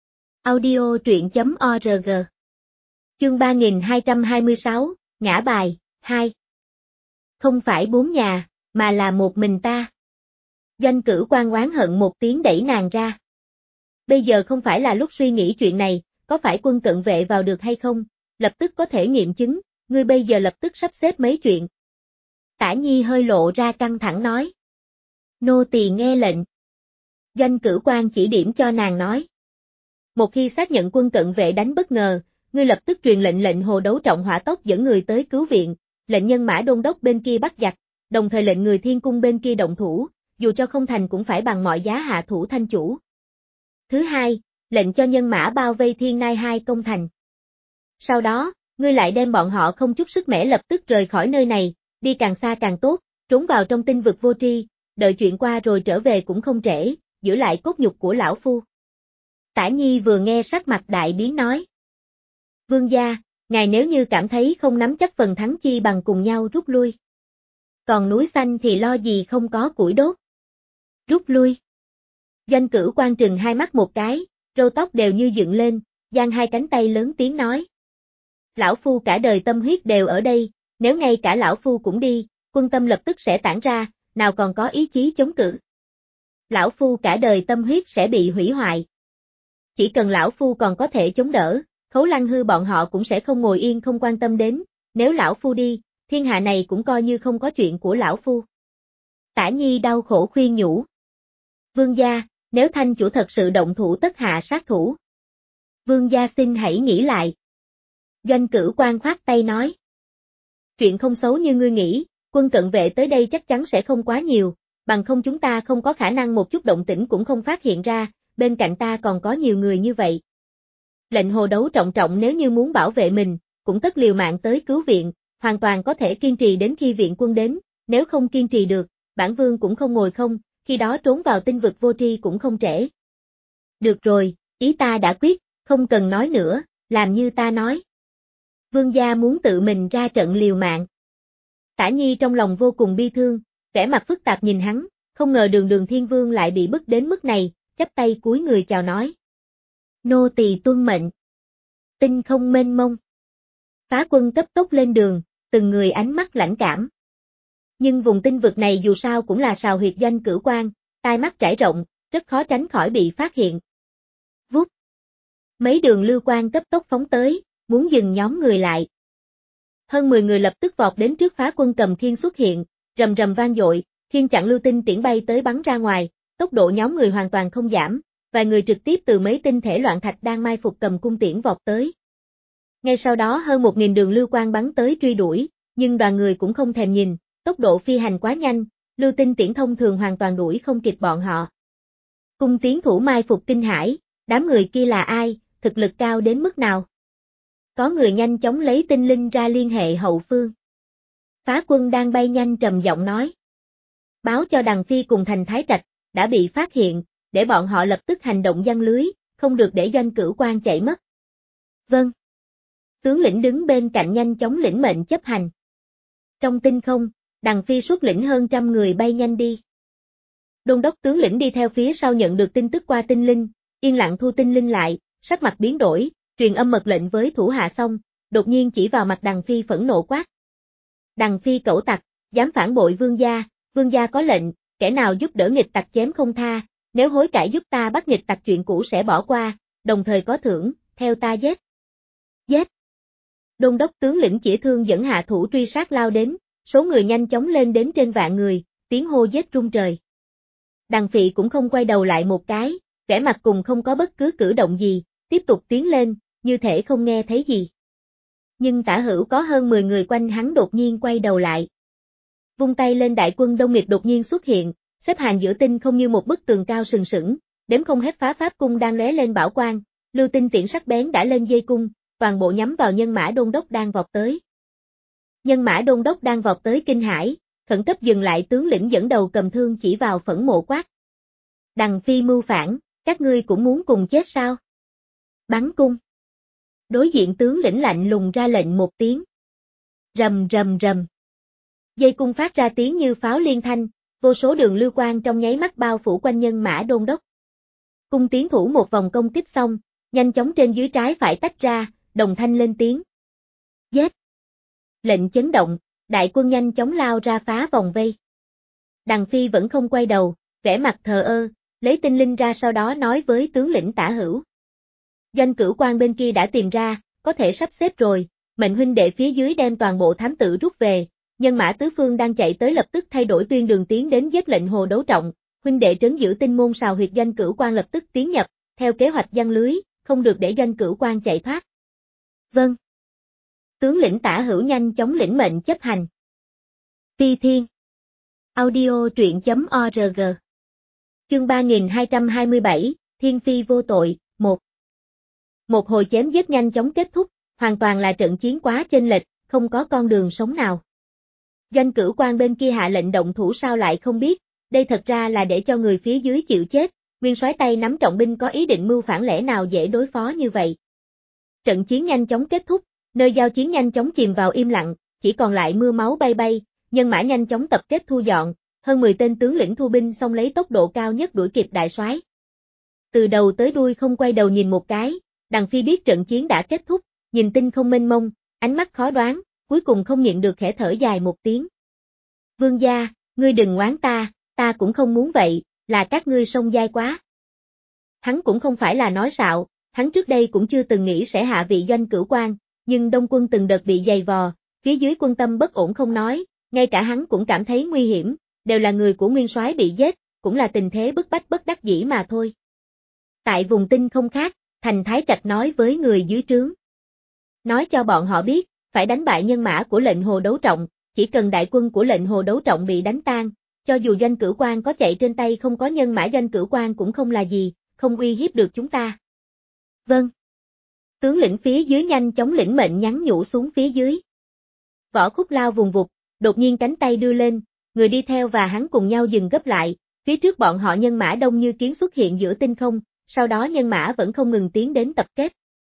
Audio truyện chấm org Chương ba nghìn hai trăm hai mươi sáu, Ngã bài, hai. Không phải bốn nhà, mà là một mình ta. Doanh Cửu Quan oán hận một tiếng đẩy nàng ra. Bây giờ không phải là lúc suy nghĩ chuyện này, có phải quân cận vệ vào được hay không, lập tức có thể nghiệm chứng, ngươi bây giờ lập tức sắp xếp mấy chuyện. Tả Nhi hơi lộ ra căng thẳng nói. Nô tỳ nghe lệnh. Doanh Cửu Quan chỉ điểm cho nàng nói. Một khi xác nhận quân cận vệ đánh bất ngờ, ngươi lập tức truyền lệnh lệnh hồ đấu trọng hỏa tốc dẫn người tới cứu viện, lệnh nhân mã Đôn Đốc bên kia bắt giặc, đồng thời lệnh người thiên cung bên kia động thủ, dù cho không thành cũng phải bằng mọi giá hạ thủ Thanh chủ. Thứ hai, lệnh cho nhân mã bao vây Thiên Nai hai công thành. Sau đó, ngươi lại đem bọn họ không chút sức mẻ lập tức rời khỏi nơi này, đi càng xa càng tốt, trốn vào trong tinh vực vô tri, đợi chuyện qua rồi trở về cũng không trễ, giữ lại cốt nhục của lão phu. Tả Nhi vừa nghe sắc mặt đại biến nói. Vương gia, Ngài nếu như cảm thấy không nắm chắc phần thắng chi bằng cùng nhau rút lui. Còn núi xanh thì lo gì không có củi đốt. Rút lui. Doanh Cửu Quan trừng hai mắt một cái, râu tóc đều như dựng lên, giang hai cánh tay lớn tiếng nói. Lão Phu cả đời tâm huyết đều ở đây, nếu ngay cả Lão Phu cũng đi, quân tâm lập tức sẽ tản ra, nào còn có ý chí chống cự. Lão Phu cả đời tâm huyết sẽ bị hủy hoại. Chỉ cần Lão Phu còn có thể chống đỡ, Khấu Lăng Hư bọn họ cũng sẽ không ngồi yên không quan tâm đến, nếu Lão Phu đi, thiên hạ này cũng coi như không có chuyện của Lão Phu. Tả Nhi đau khổ khuyên nhủ. Vương gia, nếu Thanh chủ thật sự động thủ tất hạ sát thủ. Vương gia xin hãy nghĩ lại. Doanh Cửu Quan khoát tay nói. Chuyện không xấu như ngươi nghĩ, quân cận vệ tới đây chắc chắn sẽ không quá nhiều, bằng không chúng ta không có khả năng một chút động tĩnh cũng không phát hiện ra, bên cạnh ta còn có nhiều người như vậy. Lệnh hồ đấu trọng trọng nếu như muốn bảo vệ mình, cũng tất liều mạng tới cứu viện, hoàn toàn có thể kiên trì đến khi viện quân đến, nếu không kiên trì được, bản vương cũng không ngồi không, khi đó trốn vào tinh vực vô tri cũng không trễ. Được rồi, ý ta đã quyết, không cần nói nữa, làm như ta nói. Vương gia muốn tự mình ra trận liều mạng. Tả Nhi trong lòng vô cùng bi thương, vẻ mặt phức tạp nhìn hắn, không ngờ đường đường thiên vương lại bị bức đến mức này, chắp tay cúi người chào nói. Nô tỳ tuân mệnh. Tinh không mênh mông. Phá quân cấp tốc lên đường, từng người ánh mắt lãnh cảm. Nhưng vùng tinh vực này dù sao cũng là sào huyệt Doanh Cửu Quan, tai mắt trải rộng, rất khó tránh khỏi bị phát hiện. Vút. Mấy đường lưu quan cấp tốc phóng tới, muốn dừng nhóm người lại. Hơn mười người lập tức vọt đến trước phá quân cầm khiên xuất hiện, rầm rầm vang dội, khiên chặn lưu tinh tiễn bay tới bắn ra ngoài, tốc độ nhóm người hoàn toàn không giảm, vài người trực tiếp từ mấy tinh thể loạn thạch đang mai phục cầm cung tiễn vọt tới. Ngay sau đó hơn một nghìn đường lưu quan bắn tới truy đuổi, nhưng đoàn người cũng không thèm nhìn, tốc độ phi hành quá nhanh, lưu tinh tiễn thông thường hoàn toàn đuổi không kịp bọn họ. Cung tiến thủ mai phục kinh hãi, đám người kia là ai, thực lực cao đến mức nào? Có người nhanh chóng lấy tinh linh ra liên hệ hậu phương. Phá quân đang bay nhanh trầm giọng nói. Báo cho Đằng Phi cùng Thành Thái Trạch, đã bị phát hiện, để bọn họ lập tức hành động giăng lưới, không được để Doanh Cửu Quan chạy mất. Vâng. Tướng lĩnh đứng bên cạnh nhanh chóng lĩnh mệnh chấp hành. Trong tinh không, Đằng Phi xuất lĩnh hơn trăm người bay nhanh đi. Đôn đốc tướng lĩnh đi theo phía sau nhận được tin tức qua tinh linh, yên lặng thu tinh linh lại, sắc mặt biến đổi, truyền âm mật lệnh với thủ hạ xong, đột nhiên chỉ vào mặt Đằng Phi phẫn nộ quát. Đằng Phi cẩu tặc, dám phản bội vương gia, vương gia có lệnh, kẻ nào giúp đỡ nghịch tặc chém không tha, nếu hối cải giúp ta bắt nghịch tặc chuyện cũ sẽ bỏ qua, đồng thời có thưởng, theo ta giết. Giết. Đôn đốc tướng lĩnh chỉ thương dẫn hạ thủ truy sát lao đến, số người nhanh chóng lên đến trên vạn người, tiếng hô giết rung trời. Đằng Phị cũng không quay đầu lại một cái, vẻ mặt cùng không có bất cứ cử động gì, tiếp tục tiến lên, như thể không nghe thấy gì. Nhưng Tả Hữu có hơn mười người quanh hắn đột nhiên quay đầu lại. Vung tay lên đại quân Đông Miệt đột nhiên xuất hiện, xếp hàng giữa tinh không như một bức tường cao sừng sững, đếm không hết phá pháp cung đang lóe lên bảo quang, lưu tinh tiễn sắc bén đã lên dây cung, toàn bộ nhắm vào nhân mã đôn đốc đang vọt tới. Nhân mã đôn đốc đang vọt tới kinh hãi, khẩn cấp dừng lại tướng lĩnh dẫn đầu cầm thương chỉ vào Phẫn Mộ quát. Đằng Phi mưu phản, các ngươi cũng muốn cùng chết sao? Bắn cung. Đối diện tướng lĩnh lạnh lùng ra lệnh một tiếng. Rầm rầm rầm. Dây cung phát ra tiếng như pháo liên thanh, vô số đường lưu quang trong nháy mắt bao phủ quanh nhân mã đôn đốc. Cung tiến thủ một vòng công kích xong, nhanh chóng trên dưới trái phải tách ra, đồng thanh lên tiếng. Giết! Lệnh chấn động, đại quân nhanh chóng lao ra phá vòng vây. Đằng Phi vẫn không quay đầu, vẻ mặt thờ ơ, lấy tinh linh ra sau đó nói với tướng lĩnh Tả Hữu. Doanh Cửu Quan bên kia đã tìm ra, có thể sắp xếp rồi, mệnh huynh đệ phía dưới đem toàn bộ thám tử rút về, nhân mã tứ phương đang chạy tới lập tức thay đổi tuyên đường tiến đến giết lệnh Hồ Đấu Trọng, huynh đệ trấn giữ tinh môn sào huyệt Doanh Cửu Quan lập tức tiến nhập, theo kế hoạch giăng lưới, không được để Doanh Cửu Quan chạy thoát. Vâng. Tướng lĩnh Tả Hữu nhanh chóng lĩnh mệnh chấp hành. Phi Thiên. Audio truyện chấm org. Chương ba nghìn hai trăm hai mươi bảy, Thiên Phi vô tội, một. Một hồi chém giết nhanh chóng kết thúc, hoàn toàn là trận chiến quá chênh lệch, không có con đường sống nào. Doanh Cửu Quan bên kia hạ lệnh động thủ sao lại không biết, đây thật ra là để cho người phía dưới chịu chết, nguyên soái tay nắm trọng binh có ý định mưu phản lẽ nào dễ đối phó như vậy. Trận chiến nhanh chóng kết thúc, Nơi giao chiến nhanh chóng chìm vào im lặng, chỉ còn lại mưa máu bay bay, nhân mã nhanh chóng tập kết thu dọn, hơn mười tên tướng lĩnh thu binh xông lấy tốc độ cao nhất đuổi kịp đại soái. Từ đầu tới đuôi không quay đầu nhìn một cái, Đằng Phi biết trận chiến đã kết thúc, nhìn tinh không mênh mông, ánh mắt khó đoán, cuối cùng không nhịn được khẽ thở dài một tiếng. Vương gia, ngươi đừng oán ta, ta cũng không muốn vậy, là các ngươi sông dai quá. Hắn cũng không phải là nói xạo, hắn trước đây cũng chưa từng nghĩ sẽ hạ vị Doanh Cửu Quan, nhưng Đông quân từng đợt bị dày vò, phía dưới quân tâm bất ổn không nói, ngay cả hắn cũng cảm thấy nguy hiểm, đều là người của nguyên soái bị giết, cũng là tình thế bức bách bất đắc dĩ mà thôi. Tại vùng tinh không khác, Thành Thái Trạch nói với người dưới trướng. Nói cho bọn họ biết, phải đánh bại nhân mã của lệnh Hồ Đấu Trọng, chỉ cần đại quân của lệnh Hồ Đấu Trọng bị đánh tan, cho dù Doanh Cửu Quan có chạy trên tay không có nhân mã Doanh Cửu Quan cũng không là gì, không uy hiếp được chúng ta. Vâng. Tướng lĩnh phía dưới nhanh chóng lĩnh mệnh nhắn nhủ xuống phía dưới. Võ Khúc lao vùng vụt, đột nhiên cánh tay đưa lên, người đi theo và hắn cùng nhau dừng gấp lại, phía trước bọn họ nhân mã đông như kiến xuất hiện giữa tinh không, sau đó nhân mã vẫn không ngừng tiến đến tập kết.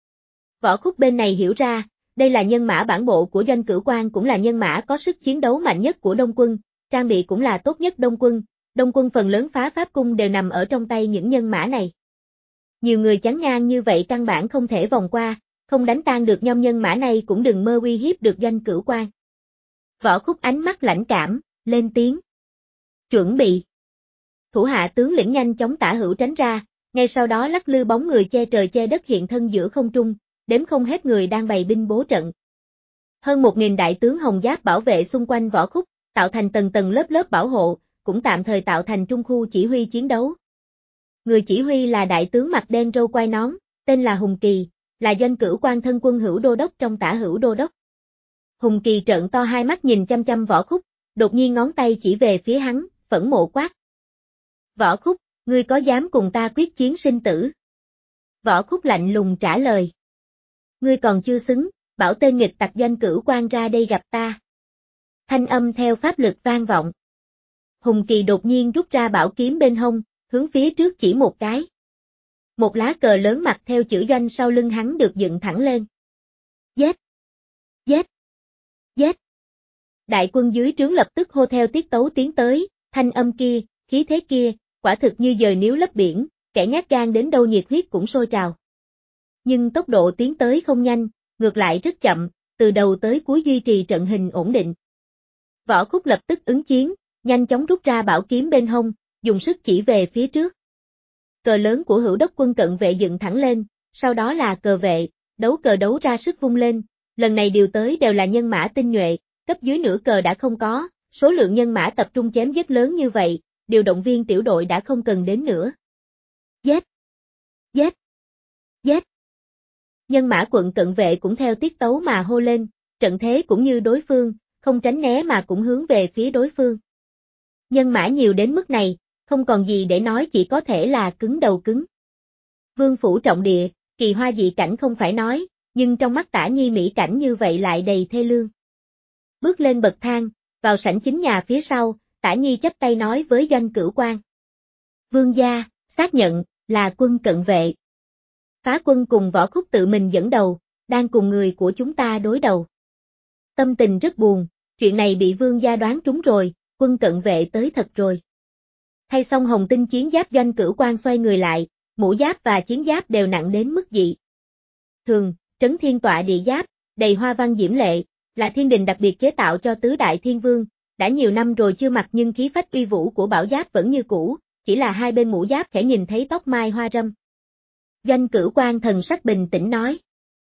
Võ Khúc bên này hiểu ra, đây là nhân mã bản bộ của Doanh Cửu Quan cũng là nhân mã có sức chiến đấu mạnh nhất của Đông quân, trang bị cũng là tốt nhất Đông quân, Đông quân phần lớn phá pháp cung đều nằm ở trong tay những nhân mã này. Nhiều người chắn ngang như vậy căn bản không thể vòng qua, không đánh tan được nhom nhân mã này cũng đừng mơ uy hiếp được Doanh Cửu Quan. Võ Khúc ánh mắt lãnh cảm, lên tiếng. Chuẩn bị. Thủ hạ tướng lĩnh nhanh chóng tả hữu tránh ra, ngay sau đó lắc lư bóng người che trời che đất hiện thân giữa không trung, đếm không hết người đang bày binh bố trận. Hơn một nghìn đại tướng hồng giáp bảo vệ xung quanh Võ Khúc, tạo thành tầng tầng lớp lớp bảo hộ, cũng tạm thời tạo thành trung khu chỉ huy chiến đấu. Người chỉ huy là đại tướng mặt đen râu quai nón, tên là Hùng Kỳ, là Doanh Cửu Quan thân quân hữu đô đốc trong tả hữu đô đốc. Hùng Kỳ trợn to hai mắt nhìn chăm chăm Võ Khúc, đột nhiên ngón tay chỉ về phía hắn, phẫn nộ quát. Võ Khúc, ngươi có dám cùng ta quyết chiến sinh tử? Võ Khúc lạnh lùng trả lời. Ngươi còn chưa xứng, bảo tên nghịch tặc Doanh Cửu Quan ra đây gặp ta. Thanh âm theo pháp lực vang vọng. Hùng Kỳ đột nhiên rút ra bảo kiếm bên hông, hướng phía trước chỉ một cái. Một lá cờ lớn mặt theo chữ Doanh sau lưng hắn được dựng thẳng lên. Giết! Giết! Giết! Đại quân dưới trướng lập tức hô theo tiết tấu tiến tới, thanh âm kia, khí thế kia, quả thực như dời níu lấp biển, kẻ nhát gan đến đâu nhiệt huyết cũng sôi trào. Nhưng tốc độ tiến tới không nhanh, ngược lại rất chậm, từ đầu tới cuối duy trì trận hình ổn định. Võ Khúc lập tức ứng chiến, nhanh chóng rút ra bảo kiếm bên hông, dùng sức chỉ về phía trước. Cờ lớn của hữu đốc quân cận vệ dựng thẳng lên, sau đó là cờ vệ, đấu cờ đấu ra sức vung lên, lần này điều tới đều là nhân mã tinh nhuệ, cấp dưới nửa cờ đã không có, số lượng nhân mã tập trung chém giết lớn như vậy, điều động viên tiểu đội đã không cần đến nữa. Giết! Giết! Giết! Nhân mã quận cận vệ cũng theo tiết tấu mà hô lên, trận thế cũng như đối phương, không tránh né mà cũng hướng về phía đối phương. Nhân mã nhiều đến mức này, không còn gì để nói chỉ có thể là cứng đầu cứng. Vương phủ trọng địa, kỳ hoa dị cảnh không phải nói, nhưng trong mắt Tả Nhi mỹ cảnh như vậy lại đầy thê lương. Bước lên bậc thang, vào sảnh chính nhà phía sau, Tả Nhi chắp tay nói với Doanh Cửu Quan. Vương gia, xác nhận, là quân cận vệ. Phá quân cùng Võ Khúc tự mình dẫn đầu, đang cùng người của chúng ta đối đầu. Tâm tình rất buồn, chuyện này bị vương gia đoán trúng rồi, quân cận vệ tới thật rồi. Thay xong hồng tinh chiến giáp Doanh Cửu Quan xoay người lại, mũ giáp và chiến giáp đều nặng đến mức dị thường, trấn thiên tọa địa giáp, đầy hoa văn diễm lệ, là thiên đình đặc biệt chế tạo cho tứ đại thiên vương, đã nhiều năm rồi chưa mặc nhưng khí phách uy vũ của bảo giáp vẫn như cũ, chỉ là hai bên mũ giáp khẽ nhìn thấy tóc mai hoa râm. Doanh Cửu Quan thần sắc bình tĩnh nói.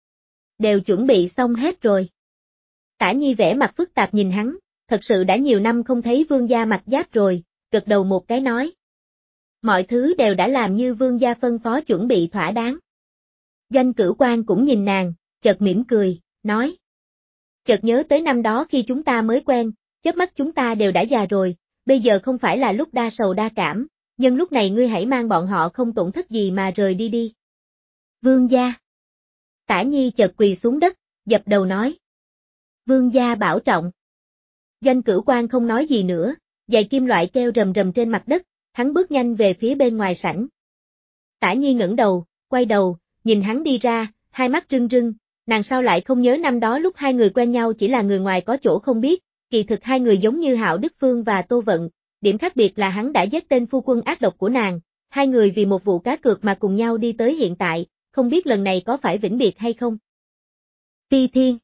Đều chuẩn bị xong hết rồi. Tả Nhi vẻ mặt phức tạp nhìn hắn, thật sự đã nhiều năm không thấy vương gia mặc giáp rồi, gật đầu một cái nói. Mọi thứ đều đã làm như vương gia phân phó chuẩn bị thỏa đáng. Doanh Cửu Quan cũng nhìn nàng, chợt mỉm cười, nói. Chợt nhớ tới năm đó khi chúng ta mới quen, chớp mắt chúng ta đều đã già rồi, bây giờ không phải là lúc đa sầu đa cảm, nhưng lúc này ngươi hãy mang bọn họ không tổn thất gì mà rời đi đi. Vương gia. Tả Nhi chợt quỳ xuống đất, dập đầu nói. Vương gia bảo trọng. Doanh Cửu Quan không nói gì nữa, giày kim loại kêu rầm rầm trên mặt đất, hắn bước nhanh về phía bên ngoài sảnh. Tả Nhi ngẩng đầu, quay đầu, nhìn hắn đi ra, hai mắt rưng rưng, nàng sao lại không nhớ năm đó lúc hai người quen nhau chỉ là người ngoài có chỗ không biết, kỳ thực hai người giống như Hạo Đức Phương và Tô Vận, điểm khác biệt là hắn đã giết tên phu quân ác độc của nàng, hai người vì một vụ cá cược mà cùng nhau đi tới hiện tại, không biết lần này có phải vĩnh biệt hay không. Phi Thiên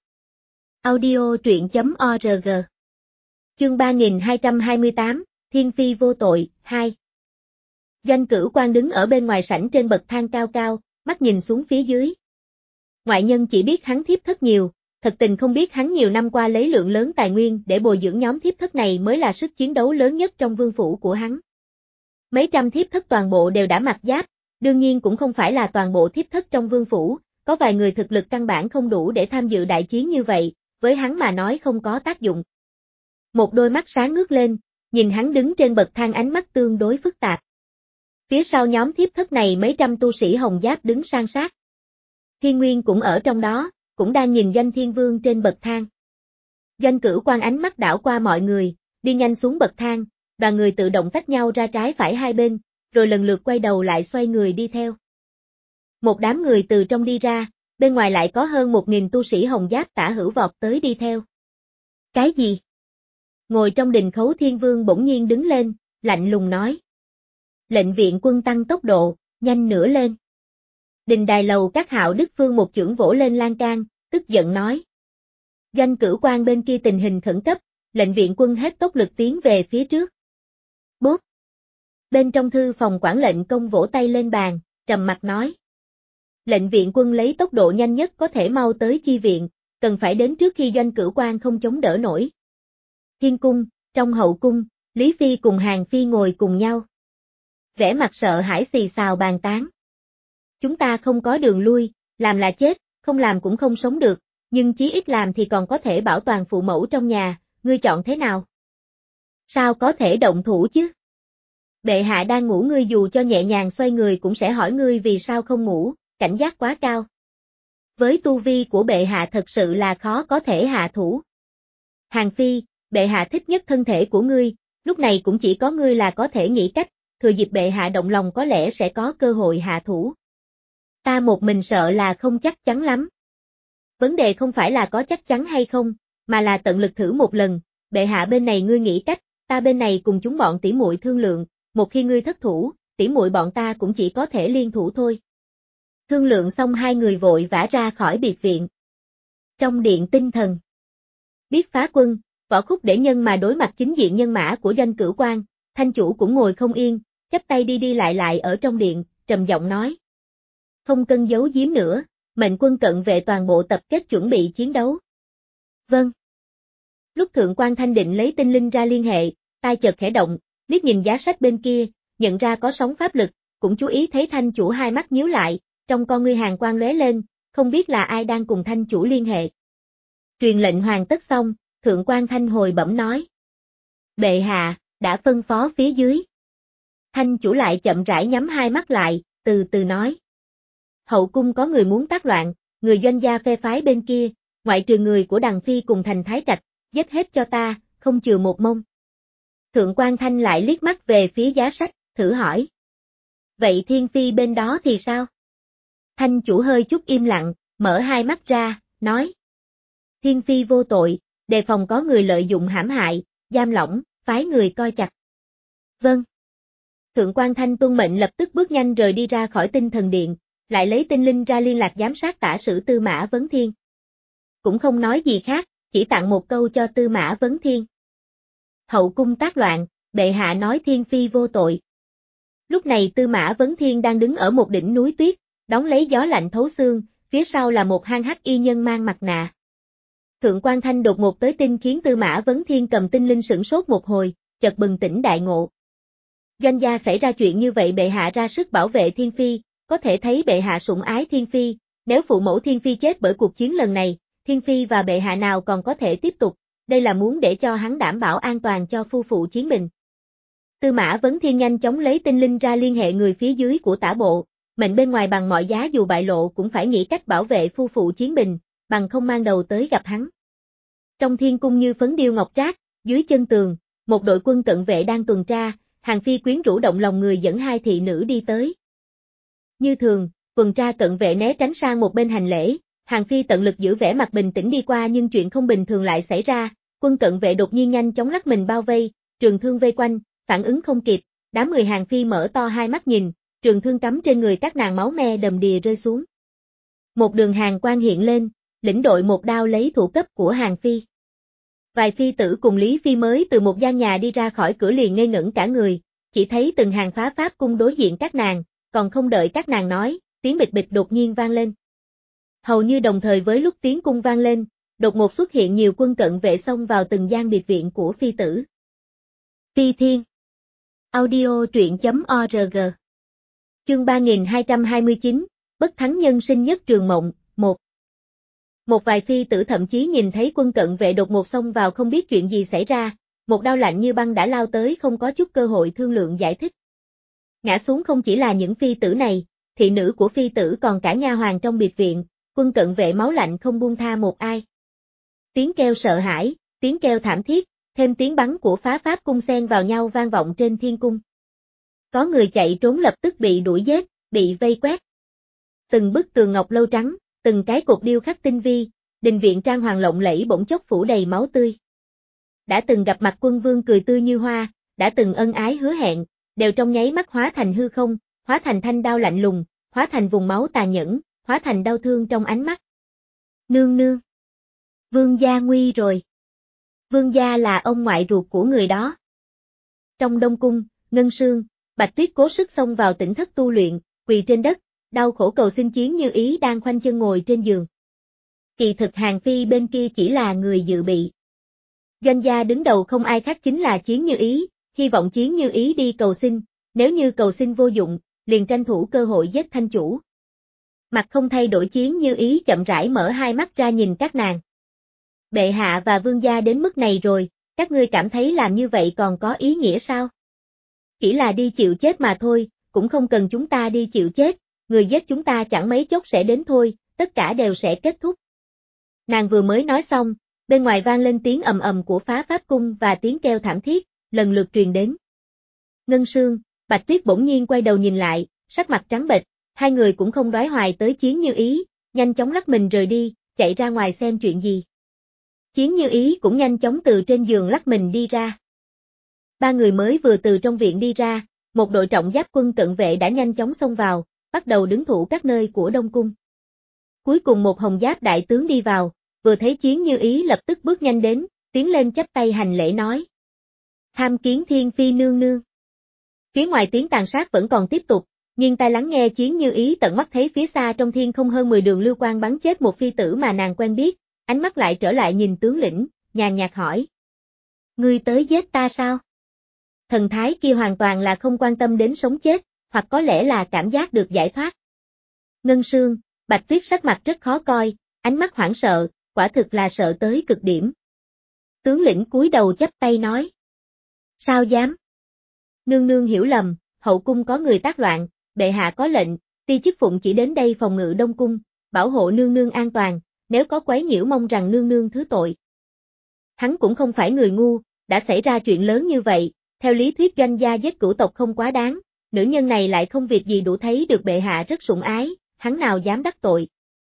Audio truyện chấm org Chương ba nghìn hai trăm hai mươi tám, Thiên Phi vô tội, hai. Doanh Cửu Quan đứng ở bên ngoài sảnh trên bậc thang cao cao, mắt nhìn xuống phía dưới. Ngoại nhân chỉ biết hắn thiếp thất nhiều, thật tình không biết hắn nhiều năm qua lấy lượng lớn tài nguyên để bồi dưỡng nhóm thiếp thất này mới là sức chiến đấu lớn nhất trong vương phủ của hắn. Mấy trăm thiếp thất toàn bộ đều đã mặc giáp, đương nhiên cũng không phải là toàn bộ thiếp thất trong vương phủ, có vài người thực lực căn bản không đủ để tham dự đại chiến như vậy, với hắn mà nói không có tác dụng. Một đôi mắt sáng ngước lên, nhìn hắn đứng trên bậc thang ánh mắt tương đối phức tạp. Phía sau nhóm thiếp thất này mấy trăm tu sĩ hồng giáp đứng san sát. Thiên Nguyên cũng ở trong đó, cũng đang nhìn Doanh Thiên Vương trên bậc thang. Doanh Cửu Quan ánh mắt đảo qua mọi người, đi nhanh xuống bậc thang, đoàn người tự động tách nhau ra trái phải hai bên, rồi lần lượt quay đầu lại xoay người đi theo. Một đám người từ trong đi ra, bên ngoài lại có hơn một nghìn tu sĩ hồng giáp tả hữu vọt tới đi theo. Cái gì? Ngồi trong đình khấu Thiên Vương bỗng nhiên đứng lên, lạnh lùng nói. Lệnh viện quân tăng tốc độ, nhanh nữa lên. Đình đài lầu các Hạo Đức Phương một chưởng vỗ lên lan can, tức giận nói. Doanh Cửu Quan bên kia tình hình khẩn cấp, lệnh viện quân hết tốc lực tiến về phía trước. Bốp. Bên trong thư phòng quản lệnh công vỗ tay lên bàn, trầm mặt nói. Lệnh viện quân lấy tốc độ nhanh nhất có thể mau tới chi viện, cần phải đến trước khi Doanh Cửu Quan không chống đỡ nổi. Thiên cung, trong hậu cung, Lý Phi cùng Hàn Phi ngồi cùng nhau. Vẻ mặt sợ hãi xì xào bàn tán. Chúng ta không có đường lui, làm là chết, không làm cũng không sống được, nhưng chí ít làm thì còn có thể bảo toàn phụ mẫu trong nhà, ngươi chọn thế nào? Sao có thể động thủ chứ? Bệ hạ đang ngủ, ngươi dù cho nhẹ nhàng xoay người cũng sẽ hỏi ngươi vì sao không ngủ, cảnh giác quá cao. Với tu vi của bệ hạ thật sự là khó có thể hạ thủ. Hàn Phi, bệ hạ thích nhất thân thể của ngươi, lúc này cũng chỉ có ngươi là có thể nghĩ cách, thừa dịp bệ hạ động lòng có lẽ sẽ có cơ hội hạ thủ. Ta một mình sợ là không chắc chắn lắm. Vấn đề không phải là có chắc chắn hay không, mà là tận lực thử một lần, bệ hạ bên này ngươi nghĩ cách, ta bên này cùng chúng bọn tỉ muội thương lượng, một khi ngươi thất thủ, tỉ muội bọn ta cũng chỉ có thể liên thủ thôi. Thương lượng xong hai người vội vã ra khỏi biệt viện. Trong điện tinh thần. Biết phá quân, Võ Khúc để nhân mà đối mặt chính diện nhân mã của Doanh Cửu Quan, thanh chủ cũng ngồi không yên, chắp tay đi đi lại lại ở trong điện, trầm giọng nói. Không cần giấu giếm nữa, mệnh quân cận vệ toàn bộ tập kết chuẩn bị chiến đấu. Vâng. Lúc Thượng quan Thanh định lấy tinh linh ra liên hệ, tai chợt khẽ động, liếc nhìn giá sách bên kia, nhận ra có sóng pháp lực, cũng chú ý thấy thanh chủ hai mắt nhíu lại, trong con ngươi hàn quang lóe lên, không biết là ai đang cùng thanh chủ liên hệ. Truyền lệnh hoàn tất xong, Thượng quan Thanh hồi bẩm nói. Bệ hạ, đã phân phó phía dưới. Thanh chủ lại chậm rãi nhắm hai mắt lại, từ từ nói. Hậu cung có người muốn tác loạn, người Doanh gia phe phái bên kia, ngoại trừ người của Đằng Phi cùng Thành Thái Trạch, giết hết cho ta, không chừa một mông. Thượng quan Thanh lại liếc mắt về phía giá sách, thử hỏi. Vậy Thiên Phi bên đó thì sao? Thanh chủ hơi chút im lặng, mở hai mắt ra, nói. Thiên Phi vô tội, đề phòng có người lợi dụng hãm hại, giam lỏng, phái người coi chặt. Vâng. Thượng quan Thanh tuân mệnh lập tức bước nhanh rời đi ra khỏi tinh thần điện, lại lấy tinh linh ra liên lạc giám sát tả sử Tư Mã Vấn Thiên. Cũng không nói gì khác, chỉ tặng một câu cho Tư Mã Vấn Thiên. Hậu cung tác loạn, bệ hạ nói Thiên Phi vô tội. Lúc này Tư Mã Vấn Thiên đang đứng ở một đỉnh núi tuyết, đón lấy gió lạnh thấu xương, phía sau là một hang hắc y nhân mang mặt nạ. Thượng quan Thanh đột ngột tới tin khiến Tư Mã Vấn Thiên cầm tinh linh sửng sốt một hồi, chợt bừng tỉnh đại ngộ. Doanh gia xảy ra chuyện như vậy bệ hạ ra sức bảo vệ Thiên Phi, có thể thấy bệ hạ sủng ái Thiên Phi, nếu phụ mẫu Thiên Phi chết bởi cuộc chiến lần này, Thiên Phi và bệ hạ nào còn có thể tiếp tục, đây là muốn để cho hắn đảm bảo an toàn cho phu phụ chiến mình. Tư Mã Vấn Thiên nhanh chóng lấy tinh linh ra liên hệ người phía dưới của tả bộ, mệnh bên ngoài bằng mọi giá dù bại lộ cũng phải nghĩ cách bảo vệ phu phụ chiến bình, bằng không mang đầu tới gặp hắn. Trong thiên cung như phấn điêu ngọc trác, dưới chân tường, một đội quân cận vệ đang tuần tra, Hàn Phi quyến rũ động lòng người dẫn hai thị nữ đi tới. Như thường, tuần tra cận vệ né tránh sang một bên hành lễ, Hàng Phi tận lực giữ vẻ mặt bình tĩnh đi qua nhưng chuyện không bình thường lại xảy ra, quân cận vệ đột nhiên nhanh chóng lắc mình bao vây, trường thương vây quanh, phản ứng không kịp, đám người Hàng Phi mở to hai mắt nhìn, trường thương cắm trên người các nàng máu me đầm đìa rơi xuống. Một đường hàng quang hiện lên, lĩnh đội một đao lấy thủ cấp của Hàng Phi. Vài phi tử cùng Lý Phi mới từ một gian nhà đi ra khỏi cửa liền ngây ngẩn cả người, chỉ thấy từng hàng phá pháp cung đối diện các nàng, còn không đợi các nàng nói, tiếng bịch bịch đột nhiên vang lên. Hầu như đồng thời với lúc tiếng cung vang lên, đột ngột xuất hiện nhiều quân cận vệ xông vào từng gian biệt viện của phi tử. Phi Thiên Audio truyện chấm org Chương ba nghìn hai trăm hai mươi chín, Bất thắng nhân sinh nhất trường mộng, một Một vài phi tử thậm chí nhìn thấy quân cận vệ đột ngột xông vào không biết chuyện gì xảy ra, một đao lạnh như băng đã lao tới không có chút cơ hội thương lượng giải thích. Ngã xuống không chỉ là những phi tử này, thị nữ của phi tử còn cả nha hoàn trong biệt viện, quân cận vệ máu lạnh không buông tha một ai. Tiếng kêu sợ hãi, tiếng kêu thảm thiết, thêm tiếng bắn của phá pháp cung xen vào nhau vang vọng trên thiên cung. Có người chạy trốn lập tức bị đuổi giết, bị vây quét. Từng bức tường ngọc lâu trắng, từng cái cột điêu khắc tinh vi, đình viện trang hoàng lộng lẫy bỗng chốc phủ đầy máu tươi. Đã từng gặp mặt quân vương cười tươi như hoa, đã từng ân ái hứa hẹn, đều trong nháy mắt hóa thành hư không, hóa thành thanh đao lạnh lùng, hóa thành vùng máu tàn nhẫn, hóa thành đau thương trong ánh mắt. Nương nương. Vương gia nguy rồi. Vương gia là ông ngoại ruột của người đó. Trong Đông Cung, Ngân Sương, Bạch Tuyết cố sức xông vào tỉnh thất tu luyện, quỳ trên đất, đau khổ cầu xin Chiến Như Ý đang khoanh chân ngồi trên giường. Kỳ thực Hàng Phi bên kia chỉ là người dự bị. Doanh gia đứng đầu không ai khác chính là Chiến Như Ý, hy vọng Chiến Như Ý đi cầu xin, nếu như cầu xin vô dụng, liền tranh thủ cơ hội giết thanh chủ. Mặt không thay đổi Chiến Như Ý chậm rãi mở hai mắt ra nhìn các nàng. Bệ hạ và vương gia đến mức này rồi, các ngươi cảm thấy làm như vậy còn có ý nghĩa sao? Chỉ là đi chịu chết mà thôi, cũng không cần chúng ta đi chịu chết, người giết chúng ta chẳng mấy chốc sẽ đến thôi, tất cả đều sẽ kết thúc. Nàng vừa mới nói xong, bên ngoài vang lên tiếng ầm ầm của phá pháp cung và tiếng kêu thảm thiết, lần lượt truyền đến. Ngân Sương, Bạch Tuyết bỗng nhiên quay đầu nhìn lại, sắc mặt trắng bệch, hai người cũng không đoái hoài tới Chiến Như Ý, nhanh chóng lắc mình rời đi, chạy ra ngoài xem chuyện gì. Chiến Như Ý cũng nhanh chóng từ trên giường lắc mình đi ra. Ba người mới vừa từ trong viện đi ra, một đội trọng giáp quân cận vệ đã nhanh chóng xông vào, bắt đầu đứng thủ các nơi của Đông Cung. Cuối cùng một hồng giáp đại tướng đi vào, vừa thấy Chiến Như Ý lập tức bước nhanh đến, tiến lên chắp tay hành lễ nói. Tham kiến Thiên Phi nương nương. Phía ngoài tiếng tàn sát vẫn còn tiếp tục, nhưng tai lắng nghe Chiến Như Ý tận mắt thấy phía xa trong thiên không hơn mười đường lưu quang bắn chết một phi tử mà nàng quen biết, ánh mắt lại trở lại nhìn tướng lĩnh, nhàn nhạt hỏi. Ngươi tới giết ta sao? Thần thái kia hoàn toàn là không quan tâm đến sống chết, hoặc có lẽ là cảm giác được giải thoát. Ngân Sương, Bạch Tuyết sắc mặt rất khó coi, ánh mắt hoảng sợ, quả thực là sợ tới cực điểm. Tướng lĩnh cúi đầu chắp tay nói. Sao dám? Nương nương hiểu lầm, hậu cung có người tác loạn, bệ hạ có lệnh, ti chức phụng chỉ đến đây phòng ngự Đông Cung, bảo hộ nương nương an toàn, nếu có quấy nhiễu mong rằng nương nương thứ tội. Hắn cũng không phải người ngu, đã xảy ra chuyện lớn như vậy, theo lý thuyết Doanh gia giết cửu tộc không quá đáng, nữ nhân này lại không việc gì đủ thấy được bệ hạ rất sủng ái, hắn nào dám đắc tội.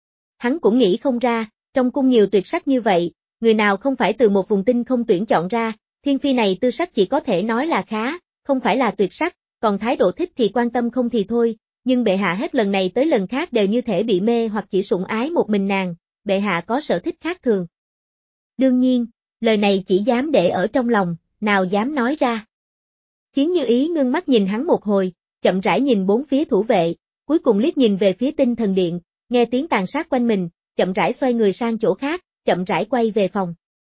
Hắn cũng nghĩ không ra, trong cung nhiều tuyệt sắc như vậy, người nào không phải từ một vùng tinh không tuyển chọn ra, Thiên Phi này tư sắc chỉ có thể nói là khá, không phải là tuyệt sắc, còn thái độ thích thì quan tâm không thì thôi, nhưng bệ hạ hết lần này tới lần khác đều như thể bị mê hoặc chỉ sủng ái một mình nàng, bệ hạ có sở thích khác thường. Đương nhiên, lời này chỉ dám để ở trong lòng, nào dám nói ra. Chiến Như Ý ngưng mắt nhìn hắn một hồi, chậm rãi nhìn bốn phía thủ vệ, cuối cùng liếc nhìn về phía Tinh Thần Điện, nghe tiếng tàn sát quanh mình, chậm rãi xoay người sang chỗ khác, chậm rãi quay về phòng.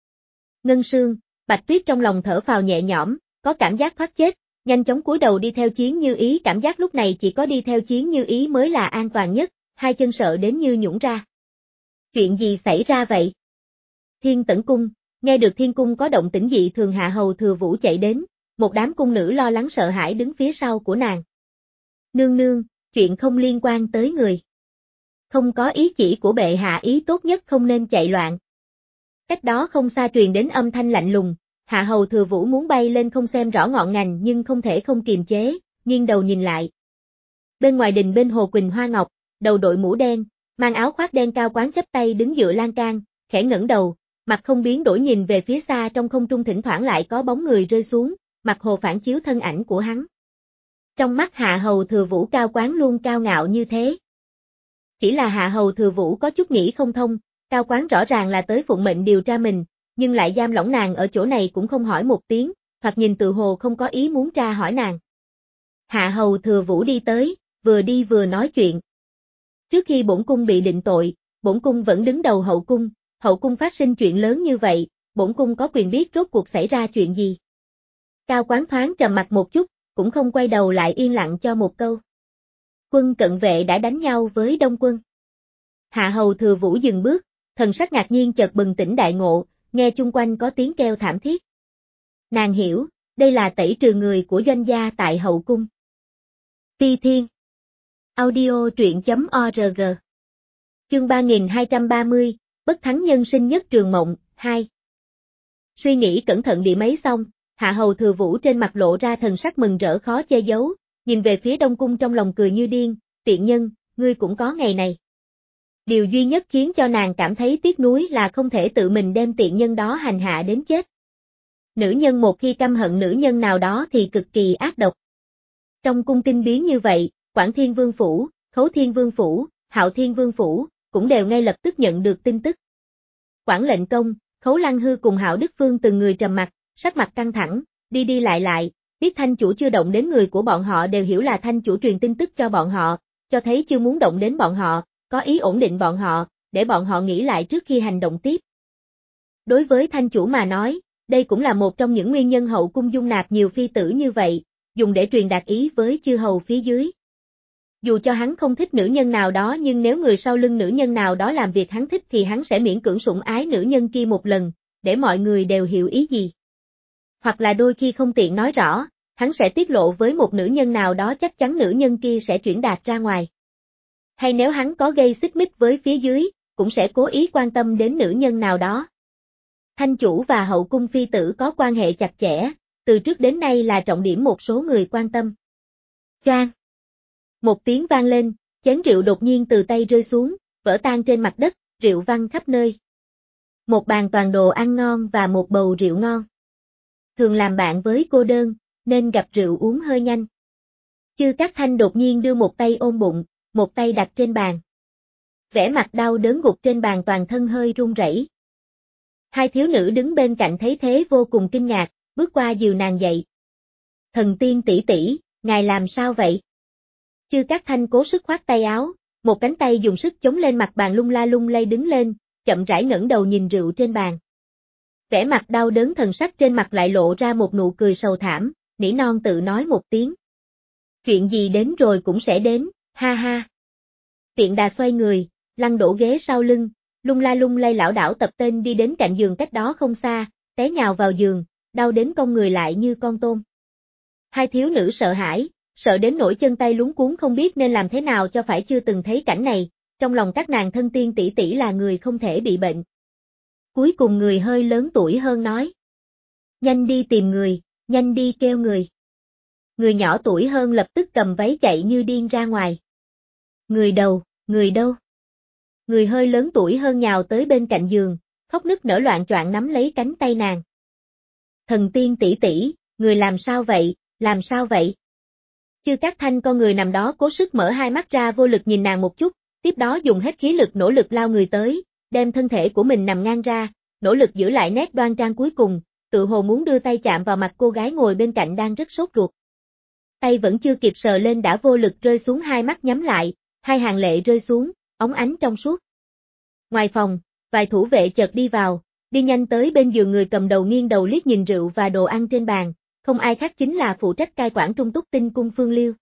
Ngân Sương, Bạch Tuyết trong lòng thở phào nhẹ nhõm, có cảm giác thoát chết, nhanh chóng cúi đầu đi theo Chiến Như Ý, cảm giác lúc này chỉ có đi theo Chiến Như Ý mới là an toàn nhất, hai chân sợ đến như nhũn ra. Chuyện gì xảy ra vậy? Thiên Tẩn Cung, nghe được Thiên Cung có động tĩnh dị thường Hạ Hầu Thừa Vũ chạy đến, một đám cung nữ lo lắng sợ hãi đứng phía sau của nàng. Nương nương, chuyện không liên quan tới người. Không có ý chỉ của bệ hạ, ý tốt nhất không nên chạy loạn. Cách đó không xa truyền đến âm thanh lạnh lùng, Hạ Hầu Thừa Vũ muốn bay lên không xem rõ ngọn ngành nhưng không thể không kiềm chế, nghiêng đầu nhìn lại. Bên ngoài đình bên Hồ Quỳnh Hoa Ngọc, đầu đội mũ đen, Mang áo khoác đen cao quán chắp tay đứng dựa lan can, khẽ ngẩng đầu, mặt không biến đổi nhìn về phía xa trong không trung thỉnh thoảng lại có bóng người rơi xuống, mặt hồ phản chiếu thân ảnh của hắn. Trong mắt Hạ Hầu Thừa Vũ cao quán luôn cao ngạo như thế. Chỉ là Hạ Hầu Thừa Vũ có chút nghĩ không thông, cao quán rõ ràng là tới phụng mệnh điều tra mình, nhưng lại giam lỏng nàng ở chỗ này cũng không hỏi một tiếng, hoặc nhìn tự hồ không có ý muốn tra hỏi nàng. Hạ Hầu Thừa Vũ đi tới, vừa đi vừa nói chuyện. Trước khi bổn cung bị định tội, bổn cung vẫn đứng đầu hậu cung, hậu cung phát sinh chuyện lớn như vậy, bổn cung có quyền biết rốt cuộc xảy ra chuyện gì. Cao quán thoáng trầm mặt một chút, cũng không quay đầu lại yên lặng cho một câu. Quân cận vệ đã đánh nhau với Đông quân. Hạ Hầu Thừa Vũ dừng bước, thần sắc ngạc nhiên chợt bừng tỉnh đại ngộ, nghe chung quanh có tiếng kêu thảm thiết. Nàng hiểu, đây là tẩy trừ người của doanh gia tại hậu cung. Ti Thiên. Audio truyện chấm org. Chương ba nghìn hai trăm ba mươi, bất thắng nhân sinh nhất trường mộng, hai. Suy nghĩ cẩn thận địa mấy xong, Hạ Hầu Thừa Vũ trên mặt lộ ra thần sắc mừng rỡ khó che giấu, nhìn về phía Đông cung trong lòng cười như điên, tiện nhân, ngươi cũng có ngày này. Điều duy nhất khiến cho nàng cảm thấy tiếc nuối là không thể tự mình đem tiện nhân đó hành hạ đến chết. Nữ nhân một khi căm hận nữ nhân nào đó thì cực kỳ ác độc. Trong cung kinh biến như vậy, Quảng Thiên Vương Phủ, Khấu Thiên Vương Phủ, Hạo Thiên Vương Phủ, cũng đều ngay lập tức nhận được tin tức. Quảng Lệnh Công, Khấu Lăng Hư cùng Hạo Đức Phương từng người trầm mặt, sắc mặt căng thẳng, đi đi lại lại, biết thanh chủ chưa động đến người của bọn họ đều hiểu là thanh chủ truyền tin tức cho bọn họ, cho thấy chưa muốn động đến bọn họ, có ý ổn định bọn họ, để bọn họ nghĩ lại trước khi hành động tiếp. Đối với thanh chủ mà nói, đây cũng là một trong những nguyên nhân hậu cung dung nạp nhiều phi tử như vậy, dùng để truyền đạt ý với chư hầu phía dưới. Dù cho hắn không thích nữ nhân nào đó nhưng nếu người sau lưng nữ nhân nào đó làm việc hắn thích thì hắn sẽ miễn cưỡng sủng ái nữ nhân kia một lần, để mọi người đều hiểu ý gì. Hoặc là đôi khi không tiện nói rõ, hắn sẽ tiết lộ với một nữ nhân nào đó chắc chắn nữ nhân kia sẽ chuyển đạt ra ngoài. Hay nếu hắn có gây xích mích với phía dưới, cũng sẽ cố ý quan tâm đến nữ nhân nào đó. Thanh chủ và hậu cung phi tử có quan hệ chặt chẽ, từ trước đến nay là trọng điểm một số người quan tâm. Choang. Một tiếng vang lên, chén rượu đột nhiên từ tay rơi xuống, vỡ tan trên mặt đất, rượu văng khắp nơi. Một bàn toàn đồ ăn ngon và một bầu rượu ngon. Thường làm bạn với cô đơn, nên gặp rượu uống hơi nhanh. Chư Cát Thanh đột nhiên đưa một tay ôm bụng, một tay đặt trên bàn. Vẻ mặt đau đớn gục trên bàn toàn thân hơi run rẩy. Hai thiếu nữ đứng bên cạnh thấy thế vô cùng kinh ngạc, bước qua dìu nàng dậy. Thần tiên tỷ tỷ, ngài làm sao vậy? Chư Cát Thanh cố sức khoát tay áo, một cánh tay dùng sức chống lên mặt bàn lung la lung lay đứng lên, chậm rãi ngẩng đầu nhìn rượu trên bàn. Vẻ mặt đau đớn thần sắc trên mặt lại lộ ra một nụ cười sầu thảm, nỉ non tự nói một tiếng. Chuyện gì đến rồi cũng sẽ đến, ha ha. Tiện đà xoay người, lăn đổ ghế sau lưng, lung la lung lay lảo đảo tập tên đi đến cạnh giường cách đó không xa, té nhào vào giường, đau đến cong người lại như con tôm. Hai thiếu nữ sợ hãi, sợ đến nỗi chân tay luống cuống không biết nên làm thế nào cho phải chưa từng thấy cảnh này, trong lòng các nàng thân tiên tỷ tỷ là người không thể bị bệnh. Cuối cùng người hơi lớn tuổi hơn nói. Nhanh đi tìm người, nhanh đi kêu người. Người nhỏ tuổi hơn lập tức cầm váy chạy như điên ra ngoài. Người đầu, người đâu? Người hơi lớn tuổi hơn nhào tới bên cạnh giường, khóc nức nở loạn choạng nắm lấy cánh tay nàng. Thần tiên tỷ tỷ, người làm sao vậy, làm sao vậy? Chư Cát Thanh con người nằm đó cố sức mở hai mắt ra vô lực nhìn nàng một chút, tiếp đó dùng hết khí lực nỗ lực lao người tới, đem thân thể của mình nằm ngang ra, nỗ lực giữ lại nét đoan trang cuối cùng, tự hồ muốn đưa tay chạm vào mặt cô gái ngồi bên cạnh đang rất sốt ruột. Tay vẫn chưa kịp sờ lên đã vô lực rơi xuống, hai mắt nhắm lại, hai hàng lệ rơi xuống, óng ánh trong suốt. Ngoài phòng, vài thủ vệ chợt đi vào, đi nhanh tới bên giường người cầm đầu nghiêng đầu liếc nhìn rượu và đồ ăn trên bàn, không ai khác chính là phụ trách cai quản Trung Túc Tinh cung Phương Liêu.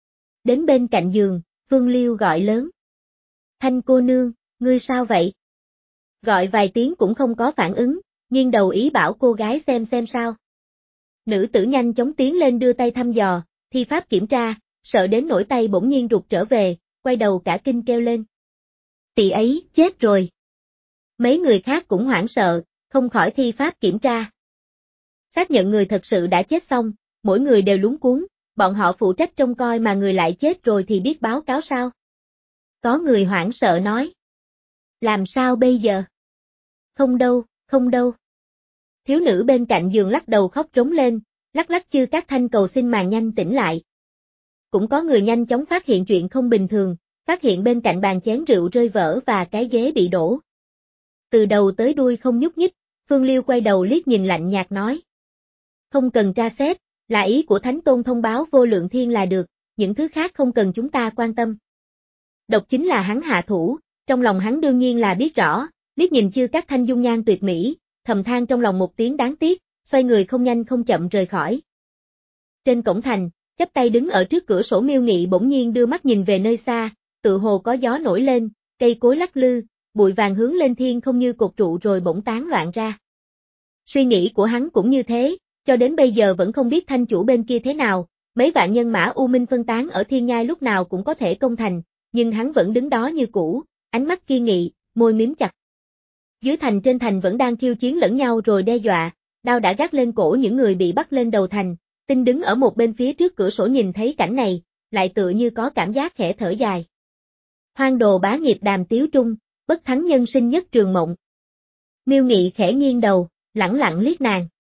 Đến bên cạnh giường, Phương Liêu gọi lớn. Thanh cô nương, ngươi sao vậy? Gọi vài tiếng cũng không có phản ứng, nghiêng đầu ý bảo cô gái xem xem sao. Nữ tử nhanh chóng tiến lên đưa tay thăm dò, thi pháp kiểm tra, sợ đến nỗi tay bỗng nhiên rụt trở về, quay đầu cả kinh kêu lên. Tỷ ấy, chết rồi. Mấy người khác cũng hoảng sợ, không khỏi thi pháp kiểm tra. Xác nhận người thật sự đã chết xong, mỗi người đều luống cuống, bọn họ phụ trách trông coi mà người lại chết rồi thì biết báo cáo sao? Có người hoảng sợ nói. Làm sao bây giờ? Không đâu, không đâu. Thiếu nữ bên cạnh giường lắc đầu khóc rống lên, lắc lắc Chư Cát Thanh cầu xin màn nhanh tỉnh lại. Cũng có người nhanh chóng phát hiện chuyện không bình thường, phát hiện bên cạnh bàn chén rượu rơi vỡ và cái ghế bị đổ. Từ đầu tới đuôi không nhúc nhích, Phương Liêu quay đầu liếc nhìn lạnh nhạt nói. Không cần tra xét, là ý của Thánh Tôn thông báo Vô Lượng Thiên là được, những thứ khác không cần chúng ta quan tâm. Độc chính là hắn hạ thủ, trong lòng hắn đương nhiên là biết rõ, liếc nhìn Chư Cát Thanh dung nhan tuyệt mỹ, thầm than trong lòng một tiếng đáng tiếc, xoay người không nhanh không chậm rời khỏi. Trên cổng thành, chắp tay đứng ở trước cửa sổ Miêu Nghị bỗng nhiên đưa mắt nhìn về nơi xa, tự hồ có gió nổi lên, cây cối lắc lư, bụi vàng hướng lên thiên không như cột trụ rồi bỗng tán loạn ra. Suy nghĩ của hắn cũng như thế, cho đến bây giờ vẫn không biết thanh chủ bên kia thế nào, mấy vạn nhân mã U Minh phân tán ở thiên nhai lúc nào cũng có thể công thành, nhưng hắn vẫn đứng đó như cũ, ánh mắt kiên nghị, môi mím chặt. Dưới thành trên thành vẫn đang thiêu chiến lẫn nhau rồi đe dọa, đao đã gác lên cổ những người bị bắt lên đầu thành, Tinh đứng ở một bên phía trước cửa sổ nhìn thấy cảnh này, lại tựa như có cảm giác khẽ thở dài. Hoang đồ bá nghiệp Đàm Tiếu Trung, bất thắng nhân sinh nhất trường mộng. Miêu Nghị khẽ nghiêng đầu, lẳng lặng liếc nàng.